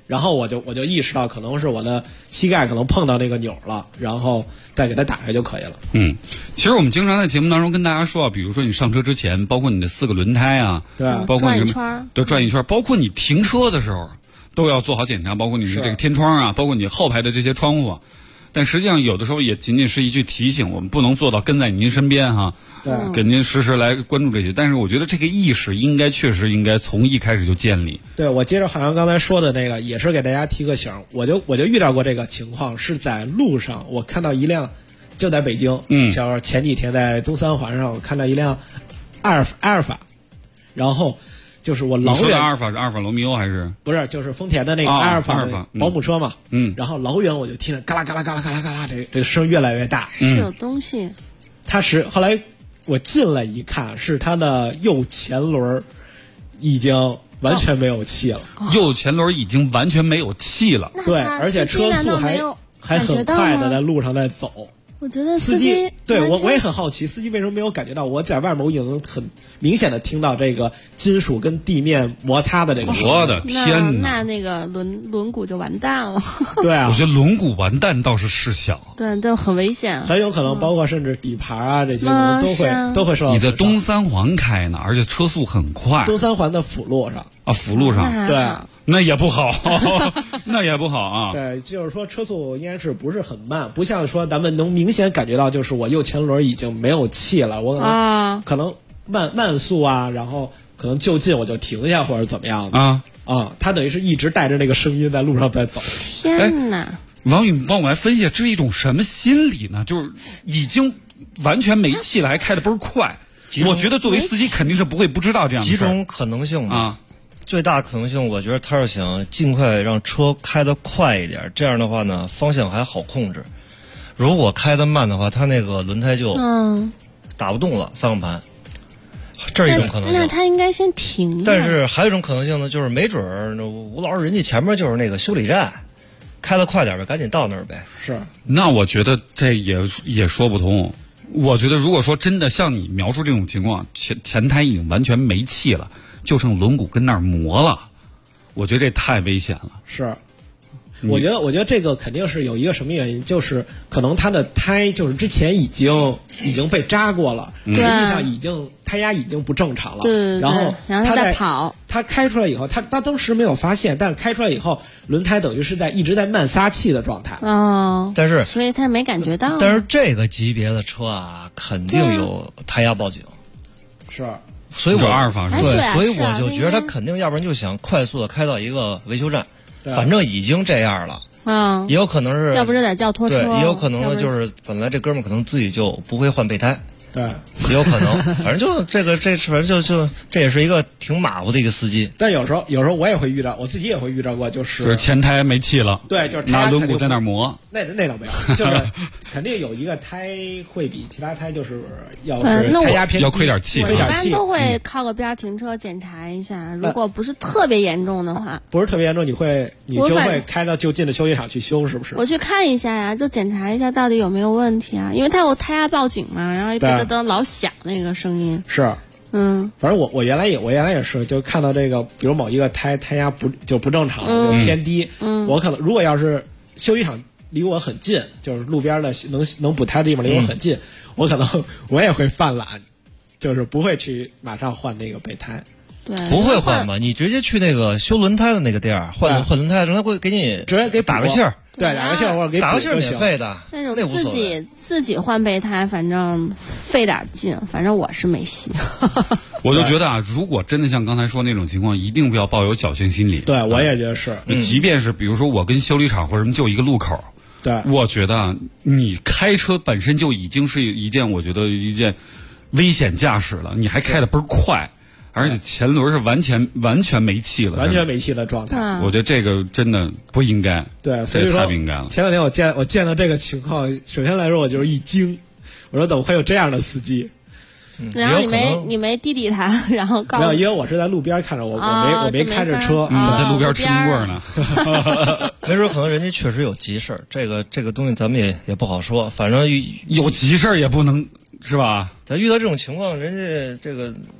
然后我就意识到可能是我的膝盖可能碰到那个钮了，然后再给它打开就可以了。 其实我们经常在节目当中跟大家说，比如说你上车之前，包括你的4个轮胎啊， 对， 包括你转一圈， 对，转一圈，包括你停车的时候都要做好检查，包括你的这个天窗啊，包括你后排的这些窗户。但实际上有的时候也仅仅是一句提醒，我们不能做到跟在您身边哈，给您实时来关注这些。但是我觉得这个意识确实应该从一开始就建立。 对，我接着好像刚才说的那个，也是给大家提个醒，我就遇到过这个情况，是在路上我看到一辆，就在北京，像前几天在东三环上我看到一辆阿尔法，然后就是我老远， 你说的阿尔法是阿尔法罗密欧还是？ 不是，就是丰田的那个阿尔法保姆车嘛。然后老远我就听着嘎啦嘎啦嘎啦嘎啦嘎啦，这个声越来越大， 是有东西。 它是后来我进来一看，是它的右前轮已经完全没有气了， 右前轮已经完全没有气了。 对，而且车速还很快的在路上在走。 我觉得司机对我也很好奇，司机为什么没有感觉到？我在外面我已经能很明显的听到这个金属跟地面摩擦的这个声音。 我的天哪！那个轮毂就完蛋了。 对啊， 我觉得轮毂完蛋倒是事小， 对，都很危险， 很有可能包括甚至底盘啊这些可能都会受到。 你在东三环开呢，而且车速很快。 东三环的辅路上啊，辅路上对， 那也不好，那也不好啊。 对，就是说车速应该是不是很慢，不像说咱们能明显感觉到，就是我右前轮已经没有气了，我可能慢速啊，然后可能就近我就停下或者怎么样的它等于是一直带着那个声音在路上在走。 天哪！ 王宇帮我来分析，这是一种什么心理呢？就是已经完全没气了，还开得倍儿快。我觉得作为司机肯定是不会不知道这样的事。 几种可能性吧。最大可能性，我觉得他是想尽快让车开得快一点，这样的话呢，方向还好控制。如果开得慢的话，他那个轮胎就打不动了方向盘，这是一种可能性。 那他应该先停。 但是还有一种可能性呢，就是没准儿吴老师人家前面就是那个修理站，开得快点呗，赶紧到那儿呗。 是。 那我觉得这也说不通。我觉得如果说真的像你描述这种情况，前胎已经完全没气了，就剩轮毂跟那儿磨了，我觉得这太危险了。 是。我觉得这个肯定是有一个什么原因，就是可能它的胎就是之前已经被扎过了，实际上胎压已经不正常了。 对， 然后它在跑， 它开出来以后，它当时没有发现，但是开出来以后，轮胎等于是一直在慢撒气的状态。 但是所以他没感觉到。 但是这个级别的车啊，肯定有胎压报警。 是。 所以阿尔法所以我就觉得他肯定，要不然就想快速的开到一个维修站。反正已经这样了，也有可能是， 要不就得叫拖车， 对，也有可能呢，就是本来这哥们儿可能自己就不会换备胎， 对， 也有可能，反正就反正就这也是一个挺马虎的一个司机。 但有时候我也会遇到，我自己也会遇到过，就是前胎没气了， 对，就是拿轮毂在那儿磨， 那倒没有，就是肯定有一个胎会比其他胎就是要是胎压偏低， 要亏点气， 我一般都会靠个边停车检查一下，如果不是特别严重的话， 不是特别严重，你就会开到就近的修理厂去修，是不是？ 我去看一下呀，就检查一下到底有没有问题啊，因为它有胎压报警嘛，然后噔噔噔老响那个声音。 是，反正我原来也是，就看到这个，比如某一个胎压不正常，就偏低，我可能如果要是修理厂离我很近，就是路边的能补胎的地方离我很近，我可能我也会犯懒，就是不会去马上换那个备胎。 对， 不会换吧？你直接去那个修轮胎的那个店儿换轮胎，让他会给你直接给打个气儿， 对，打个气儿或者给打个气儿免费的。 那种自己换备胎，反正费点劲，反正我是没戏。 我就觉得啊，如果真的像刚才说那种情况，一定不要抱有侥幸心理。 对，我也觉得是。 即便是比如说我跟修理厂或者什么就一个路口， 对， 我觉得你开车本身就已经是一件危险驾驶了，你还开得倍儿快。而且前轮是完全没气了， 完全没气的状态。 我觉得这个真的不应该， 对，所以说太不应该了。 前两天我见到这个情况，首先来说我就是一惊，我说怎么会有这样的司机？ 然后你没滴他，然后没有，因为我是在路边看着我没开着车， 在路边吃冰棍呢。 没准可能人家确实有急事儿，这个东西咱们也不好说，反正有急事儿也不能是吧？ 咱遇到这种情况，人家这个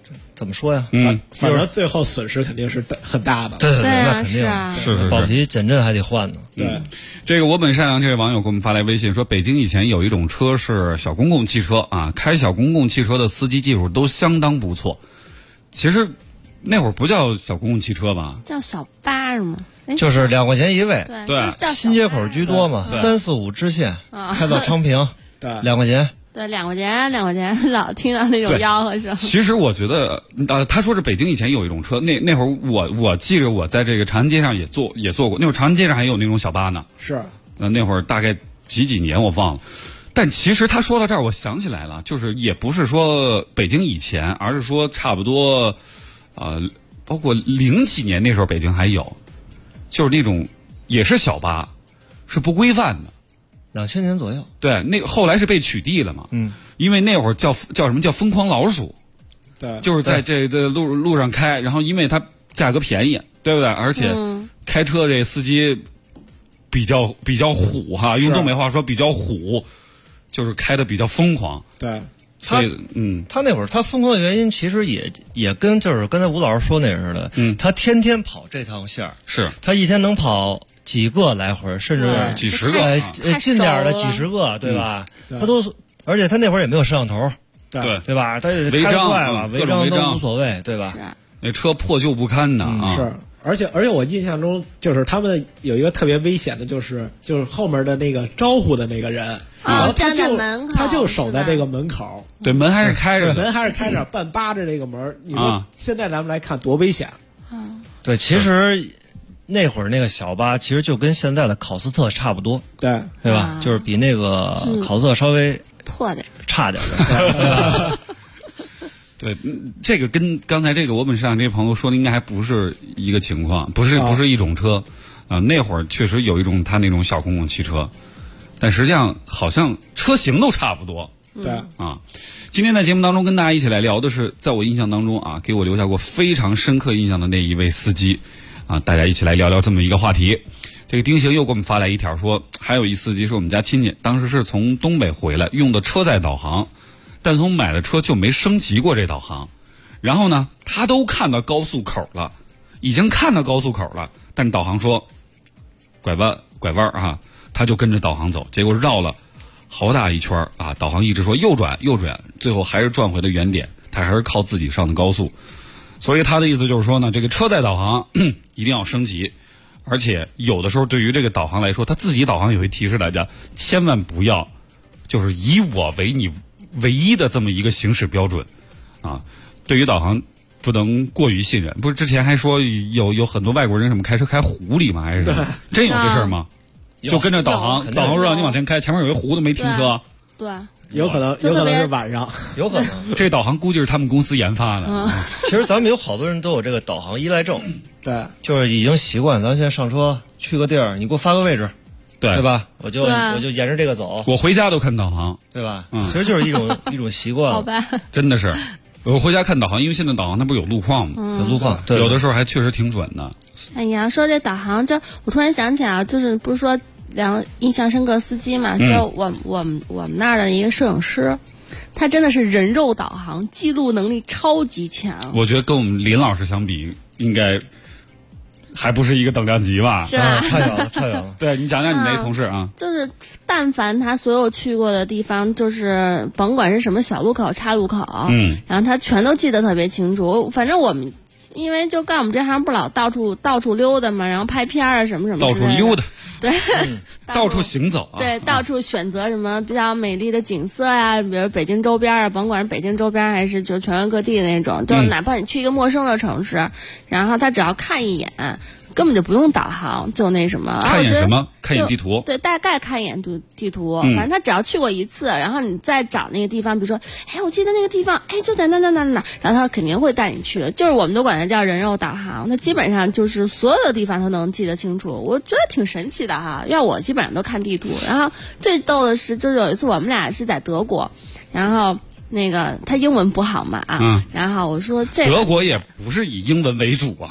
怎么说呀？ 反正最后损失肯定是很大的。 对， 那肯定是保提减震还得换呢。 对， 这个我本善良这位网友给我们发来微信说，北京以前有一种车是小公共汽车啊，开小公共汽车的司机技术都相当不错。其实那会儿不叫小公共汽车吧？ 叫小巴是吗？ 就是2块钱一位， 对， 新街口居多嘛，3、4、5支线开到昌平，对，2块钱。 对，2块钱，老听到那种吆喝声。 其实我觉得，他说是北京以前有一种车，那会儿我记着我在这个长安街上也坐过，那会儿长安街上还有那种小巴呢。 是， 那会儿大概几年我忘了，但其实他说到这儿，我想起来了，就是也不是说北京以前，而是说差不多，包括00几年那时候北京还有，就是那种也是小巴，是不规范的。 2000年左右， 对，那个后来是被取缔了嘛，因为那会儿叫什么叫疯狂老鼠， 对， 就是在这路上开，然后因为它价格便宜，对不对？而且开车这司机比较虎哈，用东北话说比较虎，就是开的比较疯狂。 对， 他那会儿他疯狂的原因其实也跟就是刚才吴老师说那似的，他天天跑这趟线儿， 是他一天能跑几个来回，甚至几十个， 近点的几十个，对吧？他都，而且他那会儿也没有摄像头，对吧？他违章嘛，违章都无所谓，对吧？ 那车破旧不堪的啊！ 是，而且我印象中就是他们有一个特别危险的，就是后面的那个招呼的那个人，然后他就守在这个门口， 对，门还是开着， 半扒着这个门。你说现在咱们来看多危险！ 对，其实。那会儿那个小巴其实就跟现在的考斯特差不多，对吧？就是比那个考斯特稍微破点、 差点的。 对，这个跟刚才这个我本上这朋友说的应该还不是一个情况，不是一种车那会儿确实有一种他那种小公共汽车，但实际上好像车型都差不多。 对今天在节目当中跟大家一起来聊的是，在我印象当中给我留下过非常深刻印象的那一位司机。大家一起来聊聊这么一个话题。这个丁行又给我们发来一条说，还有一司机是我们家亲戚，当时是从东北回来，用的车载导航，但从买了车就没升级过这导航。然后呢，他都看到高速口了，已经看到高速口了，但导航说拐弯他就跟着导航走，结果绕了好大一圈导航一直说右转，最后还是转回了原点，他还是靠自己上的高速。所以他的意思就是说呢，这个车载导航一定要升级，而且有的时候对于这个导航来说，他自己导航也会提示大家，千万不要就是以我为你唯一的这么一个行驶标准对于导航不能过于信任。不是之前还说有很多外国人什么开车开湖里吗？还是什么？真有这事儿吗？就跟着导航说让你往前开，前面有一湖都没停车。 对。 有可能是晚上， 有可能这导航估计是他们公司研发的。 其实咱们有好多人都有这个导航依赖症， 对， 就是已经习惯。咱现在上车去个地儿，你给我发个位置，对吧？我就沿着这个走。 我回家都看导航， 对吧？其实就是一种习惯。 好吧， 真的是。我回家看导航，因为现在导航它不是有路况吗？ 有路况， 对，有的时候还确实挺准的。 哎呀，说这导航，我突然想起来，就是不是说。印象深刻司机嘛，就我们那儿的一个摄影师，他真的是人肉导航，记录能力超级强。 我觉得跟我们林老师相比，应该还不是一个等量级吧？ 是吧？ 差远了。 对，你讲讲你那同事啊。 就是但凡他所有去过的地方，就是甭管是什么小路口、岔路口，然后他全都记得特别清楚。反正我们。因为就干我们这行不老到处溜达嘛，然后拍片什么到处溜达， 对， 到处行走对，到处选择什么比较美丽的景色呀，比如北京周边甭管是北京周边还是就全国各地的那种，就哪怕你去一个陌生的城市，然后他只要看一眼。根本就不用导航，就那什么看一眼什么？看一眼地图。 对，大概看一眼地图。反正他只要去过一次，然后你再找那个地方，比如说，我记得那个地方，就在那，然后他肯定会带你去的。就是我们都管它叫人肉导航，他基本上就是所有的地方他能记得清楚。我觉得挺神奇的哈。要我基本上都看地图。然后最逗的是，就是有一次我们俩是在德国，然后。那个他英文不好嘛然后我说这德国也不是以英文为主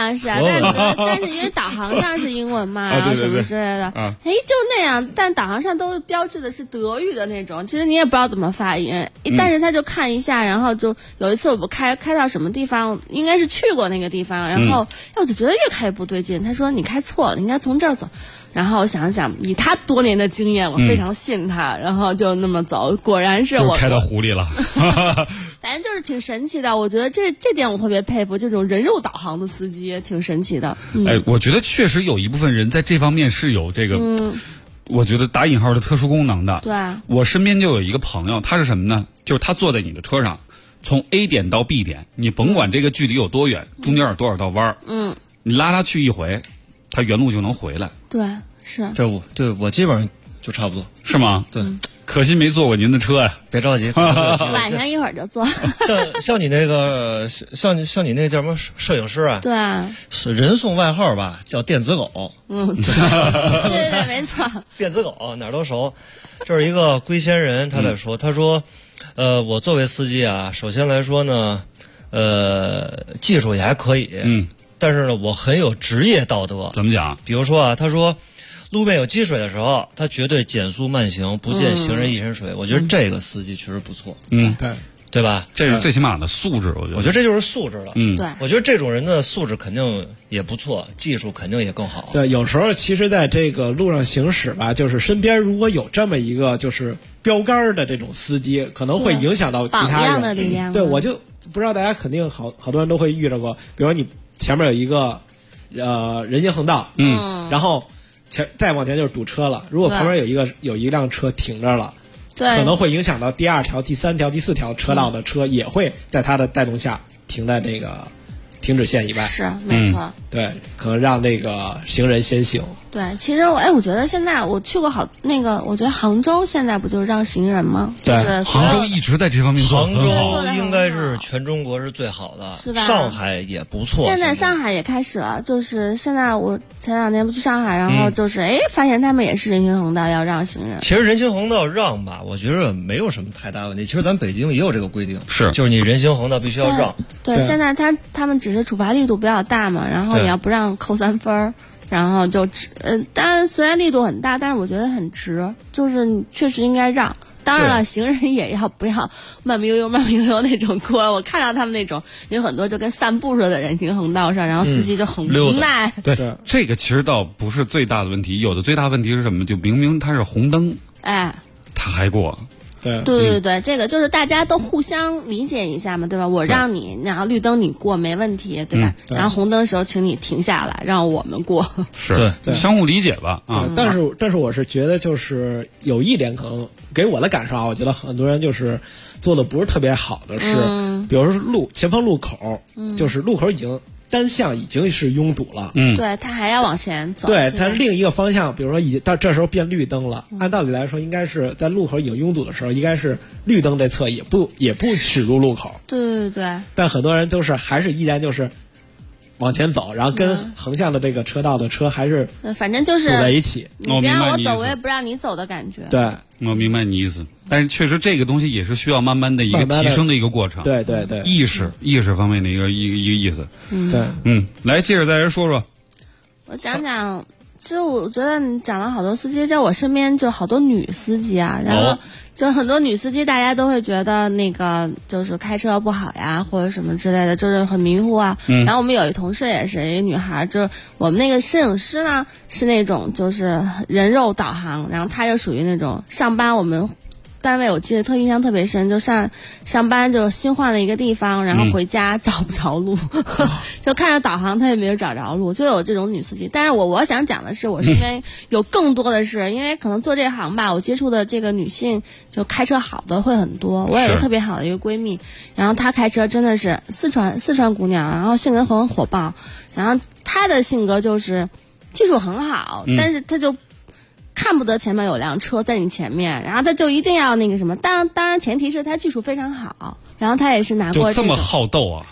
啊，是啊，但是因为导航上是英文嘛，然后什么之类的，哎，就那样，但导航上都标志的是德语的那种，其实你也不知道怎么发音，但是他就看一下，然后就有一次我们开到什么地方，应该是去过那个地方，然后我就觉得越开越不对劲，他说你开错了，你应该从这儿走。然后想想，以他多年的经验，我非常信他，然后就那么走，果然是我开到湖里了。 反正就是挺神奇的，我觉得这点我特别佩服，这种人肉导航的司机挺神奇的。 哎，我觉得确实有一部分人在这方面是有这个，我觉得打引号的特殊功能的。 对， 我身边就有一个朋友，他是什么呢？就是他坐在你的车上，从 A 点到 B 点，你甭管这个距离有多远，中间有多少道弯你拉他去一回，他原路就能回来。 对，是。 我基本上就差不多。 是吗？ 对。 可惜没坐过您的车呀， 别着急， 晚上一会儿就坐。 像你那个像你那叫什么摄影师啊？ 对啊， 是人送外号吧，叫电子狗。 对，没错。 电子狗哪儿都熟。这是一个龟仙人，他在说，他说，我作为司机啊，首先来说呢，技术也还可以，但是呢，我很有职业道德。 怎么讲？ 比如说啊，他说。路面有积水的时候，他绝对减速慢行，不溅行人一身水。我觉得这个司机确实不错。对吧？ 这是最起码的素质，我觉得这就是素质了。 对， 我觉得这种人的素质肯定也不错，技术肯定也更好。 对，有时候其实在这个路上行驶吧，就是身边如果有这么一个就是标杆的这种司机，可能会影响到其他人。 榜样的力量。 对，我就不知道大家肯定好多人都会遇到过，比如说你前面有一个人行横道，然后再往前就是堵车了。如果旁边有一辆车停着了，可能会影响到第二条、第三条、第四条车道的车也会在它的带动下停在这个停止线以外。 是，没错。 对，可能让那个行人先行。 对，其实我觉得现在我去过我觉得杭州现在不就让行人吗？就是杭州一直在这方面做得很好。 杭州应该是全中国是最好的， 是吧？ 上海也不错。 现在上海也开始了，就是现在我前2天不去上海，然后就是发现他们也是人行横道要让行人。 其实人行横道让吧，我觉得没有什么太大问题。其实咱北京也有这个规定，就是你人行横道必须要让。 对，现在他们只是处罚力度比较大嘛，然后你要不让扣3分。然后就当然虽然力度很大，但是我觉得很值，就是你确实应该让。当然了，行人也要不要慢悠悠那种过。我看到他们那种有很多就跟散步似的人行横道上，然后司机就很无奈。 对，这个其实倒不是最大的问题，有的最大问题是什么？就明明它是红灯，他还过。 对，这个就是大家都互相理解一下嘛，对吧？我让你，然后绿灯你过没问题，对吧？然后红灯的时候，请你停下来，让我们过。 是，相互理解吧啊。 但是我是觉得，就是有一点可能给我的感受啊，我觉得很多人就是做的不是特别好的是，比如说前方路口，就是路口已经。单向已经是拥堵了， 对他还要往前走， 对他另一个方向，比如说到这时候变绿灯了，按道理来说，应该是在路口已经拥堵的时候，应该是绿灯这侧也不驶入路口， 对， 但很多人都是还是依然就是往前走，然后跟横向的这个车道的车还是反正就是堵在一起， 你别让我走，我也不让你走的感觉。 对， 我明白你意思，但是确实这个东西也是需要慢慢的一个提升的一个过程。 对， 意识方面的一个意思。 对， 来接着再来说说。 我讲讲，其实我觉得你讲了好多司机，在我身边就好多女司机啊，然后就很多女司机，大家都会觉得那个就是开车不好呀，或者什么之类的，就是很迷糊啊。然后我们有一同事也是一个女孩，就是我们那个摄影师呢是那种就是人肉导航，然后她就属于那种上班我们。单位我记得印象特别深，就上班就新换了一个地方，然后回家找不着路，就看着导航他也没有找着路，就有这种女司机。但是我想讲的是，我身边有更多的是，因为可能做这行吧，我接触的这个女性就开车好的会很多。我有一个特别好的一个闺蜜，然后她开车真的是四川姑娘，然后性格很火爆，然后她的性格就是技术很好，但是她就看不得前面有辆车在你前面，然后他就一定要那个什么，当然前提是他技术非常好，然后他也是拿过就这么好斗啊。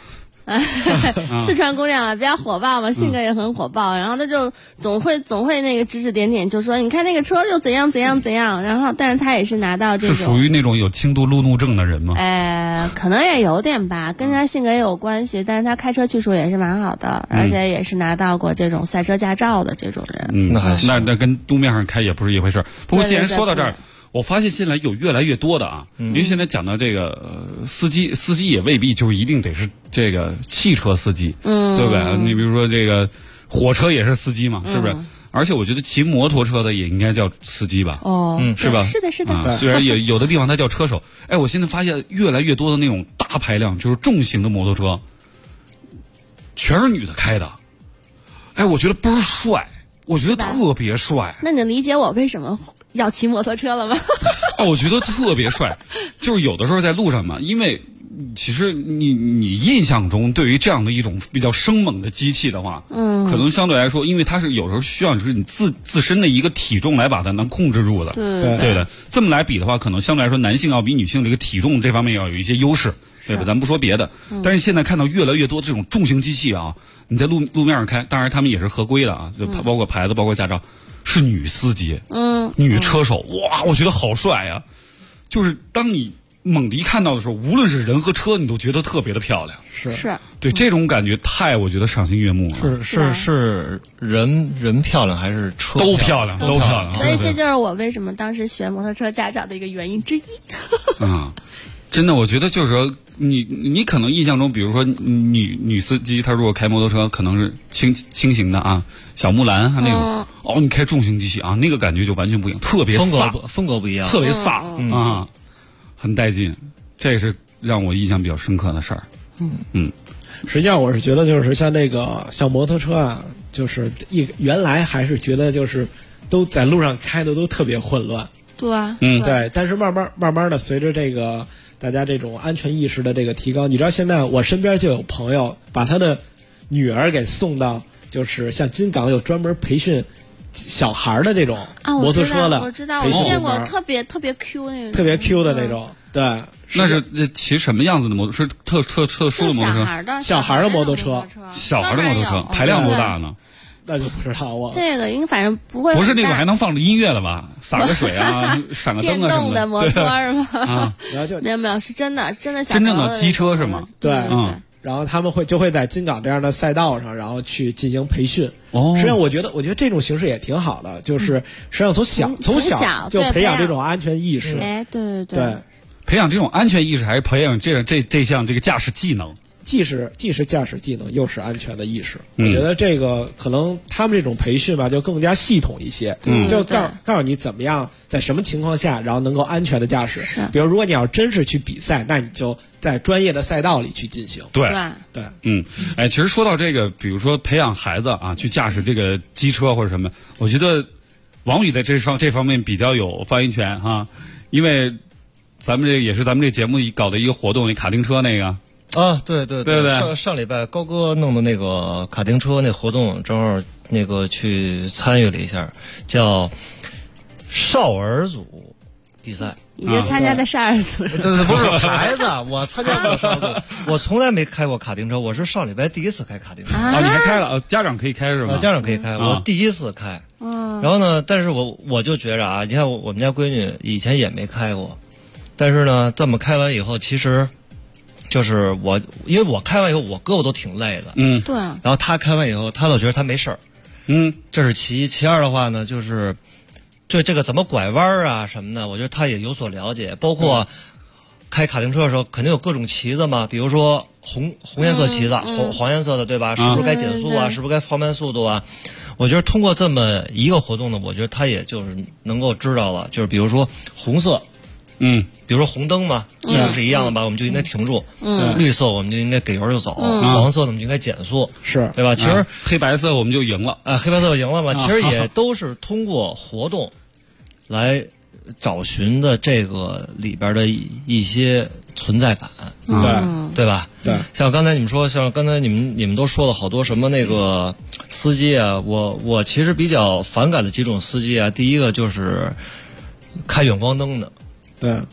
四川姑娘比较火爆嘛，性格也很火爆，然后他就总会那个指指点点，就说你看那个车又怎样怎样怎样，然后但是他也是拿到这种是属于那种有轻度路怒症的人吗？ 可能也有点吧，跟他性格也有关系，但是他开车技术也是蛮好的，而且也是拿到过这种赛车驾照的这种人。 那跟路面上开也不是一回事。不过既然说到这儿，我发现现在有越来越多的因为现在讲到这个司机也未必就一定得是这个汽车司机，对不对？你比如说这个火车也是司机嘛，是不是？而且我觉得骑摩托车的也应该叫司机吧？是吧？ 是的，是的。 虽然也有的地方它叫车手。哎，我现在发现越来越多的那种大排量，就是重型的摩托车，全是女的开的。哎，我觉得倍儿帅，我觉得特别帅。 那你理解我为什么要骑摩托车了吗？ 我觉得特别帅，就是有的时候在路上嘛，因为其实你印象中对于这样的一种比较生猛的机器的话，可能相对来说，因为它是有时候需要就是你自身的一个体重来把它能控制住的，对的。这么来比的话，可能相对来说男性要比女性这个体重这方面要有一些优势，对吧？咱不说别的，但是现在看到越来越多这种重型机器啊，你在路面上开，当然他们也是合规的啊，就包括牌子，包括驾照。是女司机，女车手，哇，我觉得好帅呀！就是当你猛地一看到的时候，无论是人和车，你都觉得特别的漂亮。 是， 对这种感觉我觉得赏心悦目了。 是人漂亮还是车都漂亮，都漂亮。 所以这就是我为什么当时学摩托车驾照的一个原因之一。 真的，我觉得就是说，你可能印象中，比如说女司机，她如果开摩托车，可能是轻型的啊，小木兰那种。你开重型机器啊，那个感觉就完全不一样，特别飒， 风格不一样， 特别飒很带劲。这也是让我印象比较深刻的事儿。 实际上我是觉得就是像摩托车啊，就是原来还是觉得就是都在路上开的都特别混乱。 对啊， 对，但是慢慢的随着这个大家这种安全意识的这个提高，你知道现在我身边就有朋友把他的女儿给送到，就是像金港有专门培训小孩的这种摩托车的， 我知道，我见过特别 Q 那种， 特别 Q 的那种，对。 那是骑什么样子的摩托？是特殊的摩托车？ 小孩的摩托车， 小孩的摩托车，排量多大呢？ 那就不知道我这个应该反正不会， 不是那种还能放着音乐了吧？洒个水啊，闪个灯啊什么的。 电动的摩托是吗？ 然后就没有，是真的真正的机车是吗？ 对，然后他们就会在金港这样的赛道上，然后去进行培训。实际上我觉得这种形式也挺好的，就是实际上从小就培养这种安全意识。 对， 培养这种安全意识，还是培养这项这个驾驶技能？ 既是驾驶技能，又是安全的意识。我觉得这个可能他们这种培训吧，就更加系统一些，就告诉你怎么样在什么情况下，然后能够安全的驾驶。比如如果你要真是去比赛，那你就在专业的赛道里去进行。 对，其实说到这个，比如说培养孩子啊，去驾驶这个机车或者什么，我觉得王宇在这方面比较有发言权哈，因为咱们也是咱们这节目搞的一个活动，那卡丁车那个。 对，上礼拜高哥弄的那个卡丁车那活动，正好那个去参与了一下，叫少儿组比赛。 你就参加的少儿组？ 对，不是孩子，我参加过少儿组，我从来没开过卡丁车，我是上礼拜第一次开卡丁车。 你还开了？家长可以开是吧？ 家长可以开，我第一次开。然后呢，但是我就觉着啊，你看我们家闺女以前也没开过，但是呢，这么开完以后，其实。就是因为我开完以后，我胳膊都挺累的。 对。 然后他开完以后，他倒觉得他没事儿。这是其一。其二的话呢，就是对这个怎么拐弯啊什么的，我觉得他也有所了解。包括开卡丁车的时候，肯定有各种旗子嘛，比如说红颜色旗子，黄颜色的，对吧？是不是该减速啊？是不是该放慢速度啊？我觉得通过这么一个活动呢，我觉得他也就是能够知道了，就是比如说红色。比如说红灯嘛，是一样的吧？我们就应该停住。绿色我们就应该给油就走。黄色我们就应该减速， 是对吧？其实黑白色我们就赢了。 黑白色赢了嘛？其实也都是通过活动来找寻的这个里边的一些存在感，对吧？ 对， 像刚才你们说，像刚才你们都说了好多什么那个司机啊，我其实比较反感的几种司机啊，第一个就是开远光灯的。 对，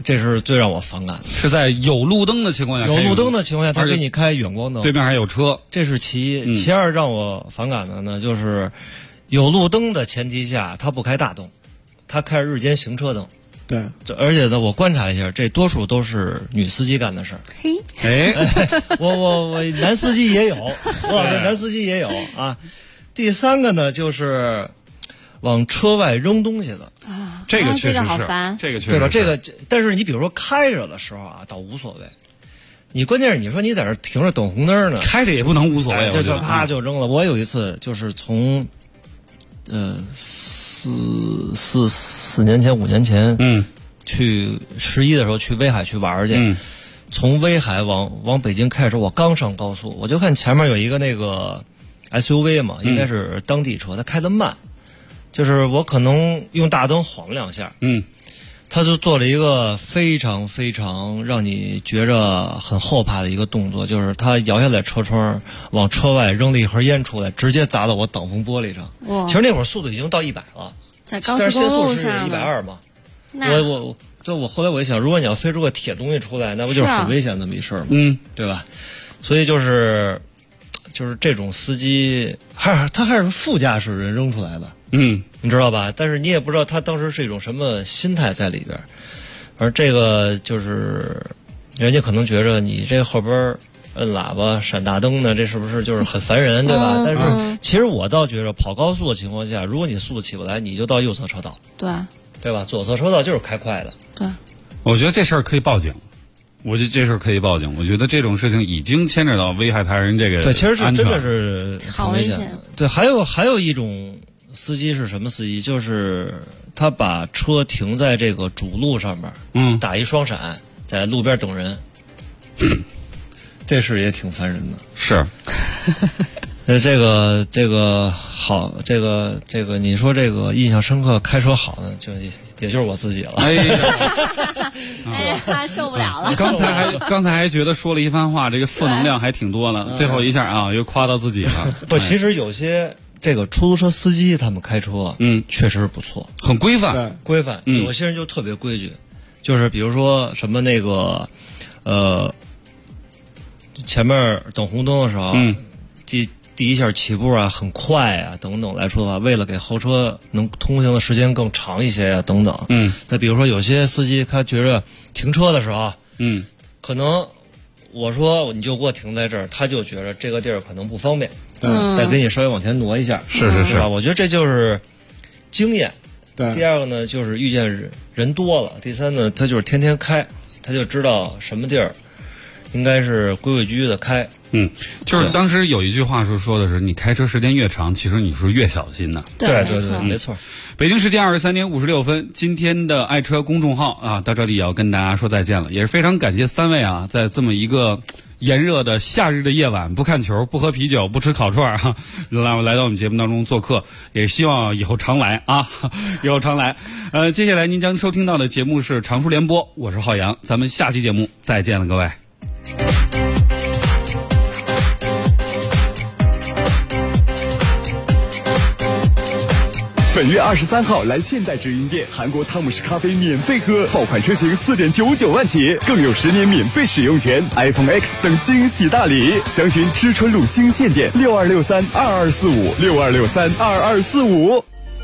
这是最让我反感的。 是在有路灯的情况下， 有路灯的情况下，他给你开远光灯， 对面还有车， 这是其一。其二让我反感的呢，就是有路灯的前提下，他不开大灯，他开日间行车灯。 对， 而且呢，我观察一下，这多数都是女司机干的事儿。 嘿， 我男司机也有，我男司机也有啊。第三个呢，就是往车外扔东西的啊， 这个确实是， 好烦， 这个确实对吧？这个，但是你比如说开着的时候啊，倒无所谓。你关键是你说你在这停着等红灯呢， 开着也不能无所谓， 就啪就扔了。我有一次就是从4年前5年前，去11的时候去威海去玩去，从威海往北京开的时候，我刚上高速，我就看前面有一个那个 SUV 嘛，应该是当地车，他开得慢，就是我可能用大灯晃2下，他就做了一个非常非常让你觉着很后怕的一个动作，就是他摇下来车窗，往车外扔了一盒烟出来，直接砸到我挡风玻璃上。其实那会儿速度已经到100了， 在高速公路上是120嘛。我后来我一想，如果你要飞出个铁东西出来，那不就是很危险的一事儿吗？对吧？所以就是这种司机，他还是副驾驶人扔出来的。你知道吧？但是你也不知道他当时是一种什么心态在里边，而这个就是人家可能觉着你这后边摁喇叭闪大灯呢，这是不是就是很烦人，对吧？但是其实我倒觉着跑高速的情况下，如果你速度起不来，你就到右侧车道，对吧？左侧车道就是开快的。 对， 我觉得这事儿可以报警。我觉得这事儿可以报警。我觉得这种事情已经牵扯到危害他人这个对，其实是真的是好危险。 对，还有一种司机是什么司机？就是他把车停在这个主路上面，打一双闪，在路边等人，这事也挺烦人的。 是， 这个好，这个你说这个印象深刻开车好呢，也就是我自己了。 哎呀，受不了了。 刚才还觉得说了一番话，这个负能量还挺多了，最后一下啊又夸到自己了。 不，其实有些这个出租车司机他们开车，确实不错， 很规范， 规范。有些人就特别规矩，就是比如说什么那个，前面等红灯的时候，第一下起步啊，很快啊，等等来说的话，为了给后车能通行的时间更长一些啊，等等。那比如说有些司机他觉着停车的时候，可能我说你就给我停在这儿，他就觉着这个地儿可能不方便，再给你稍微往前挪一下， 是吧？我觉得这就是经验。 对。 第二个呢，就是遇见人多了；第三呢，他就是天天开，他就知道什么地儿应该是规规矩矩的开。 就是当时有一句话说的是，你开车时间越长，其实你是越小心的。 对，没错。 北京时间23点56分，今天的爱车公众号啊，到这里也要跟大家说再见了。也是非常感谢3位啊，在这么一个炎热的夏日的夜晚，不看球，不喝啤酒，不吃烤串啊，来到我们节目当中做客，也希望以后常来啊，以后常来。接下来您将收听到的节目是常熟联播，我是浩洋，咱们下期节目再见了，各位。 本月23号来现代直营店，韩国汤姆士咖啡免费喝，爆款车型4.99万起，更有10年免费使用权 ，iPhone X 等惊喜大礼。详询知春路金线店62632245，62632245。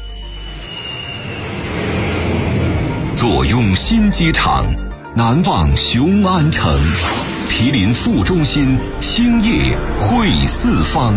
坐拥新机场，难忘雄安城，毗邻副中心，兴业汇四方。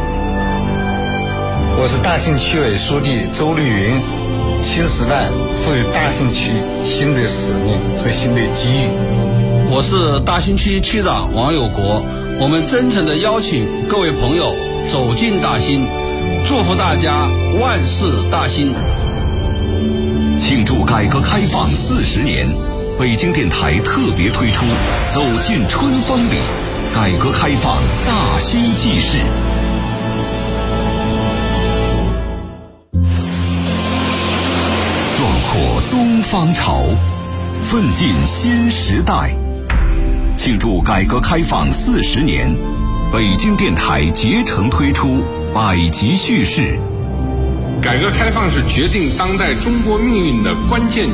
我是大兴区委书记周绿云。新时代赋予大兴区新的使命和新的机遇。 我是大兴区区长王有国。我们真诚地邀请各位朋友走进大兴，祝福大家万事大兴。 庆祝改革开放40年，北京电台特别推出走进春风里，改革开放大兴纪事。扩东方潮，奋进新时代。庆祝改革开放40年，北京电台竭诚推出百集叙事。 改革开放是决定当代中国命运的关键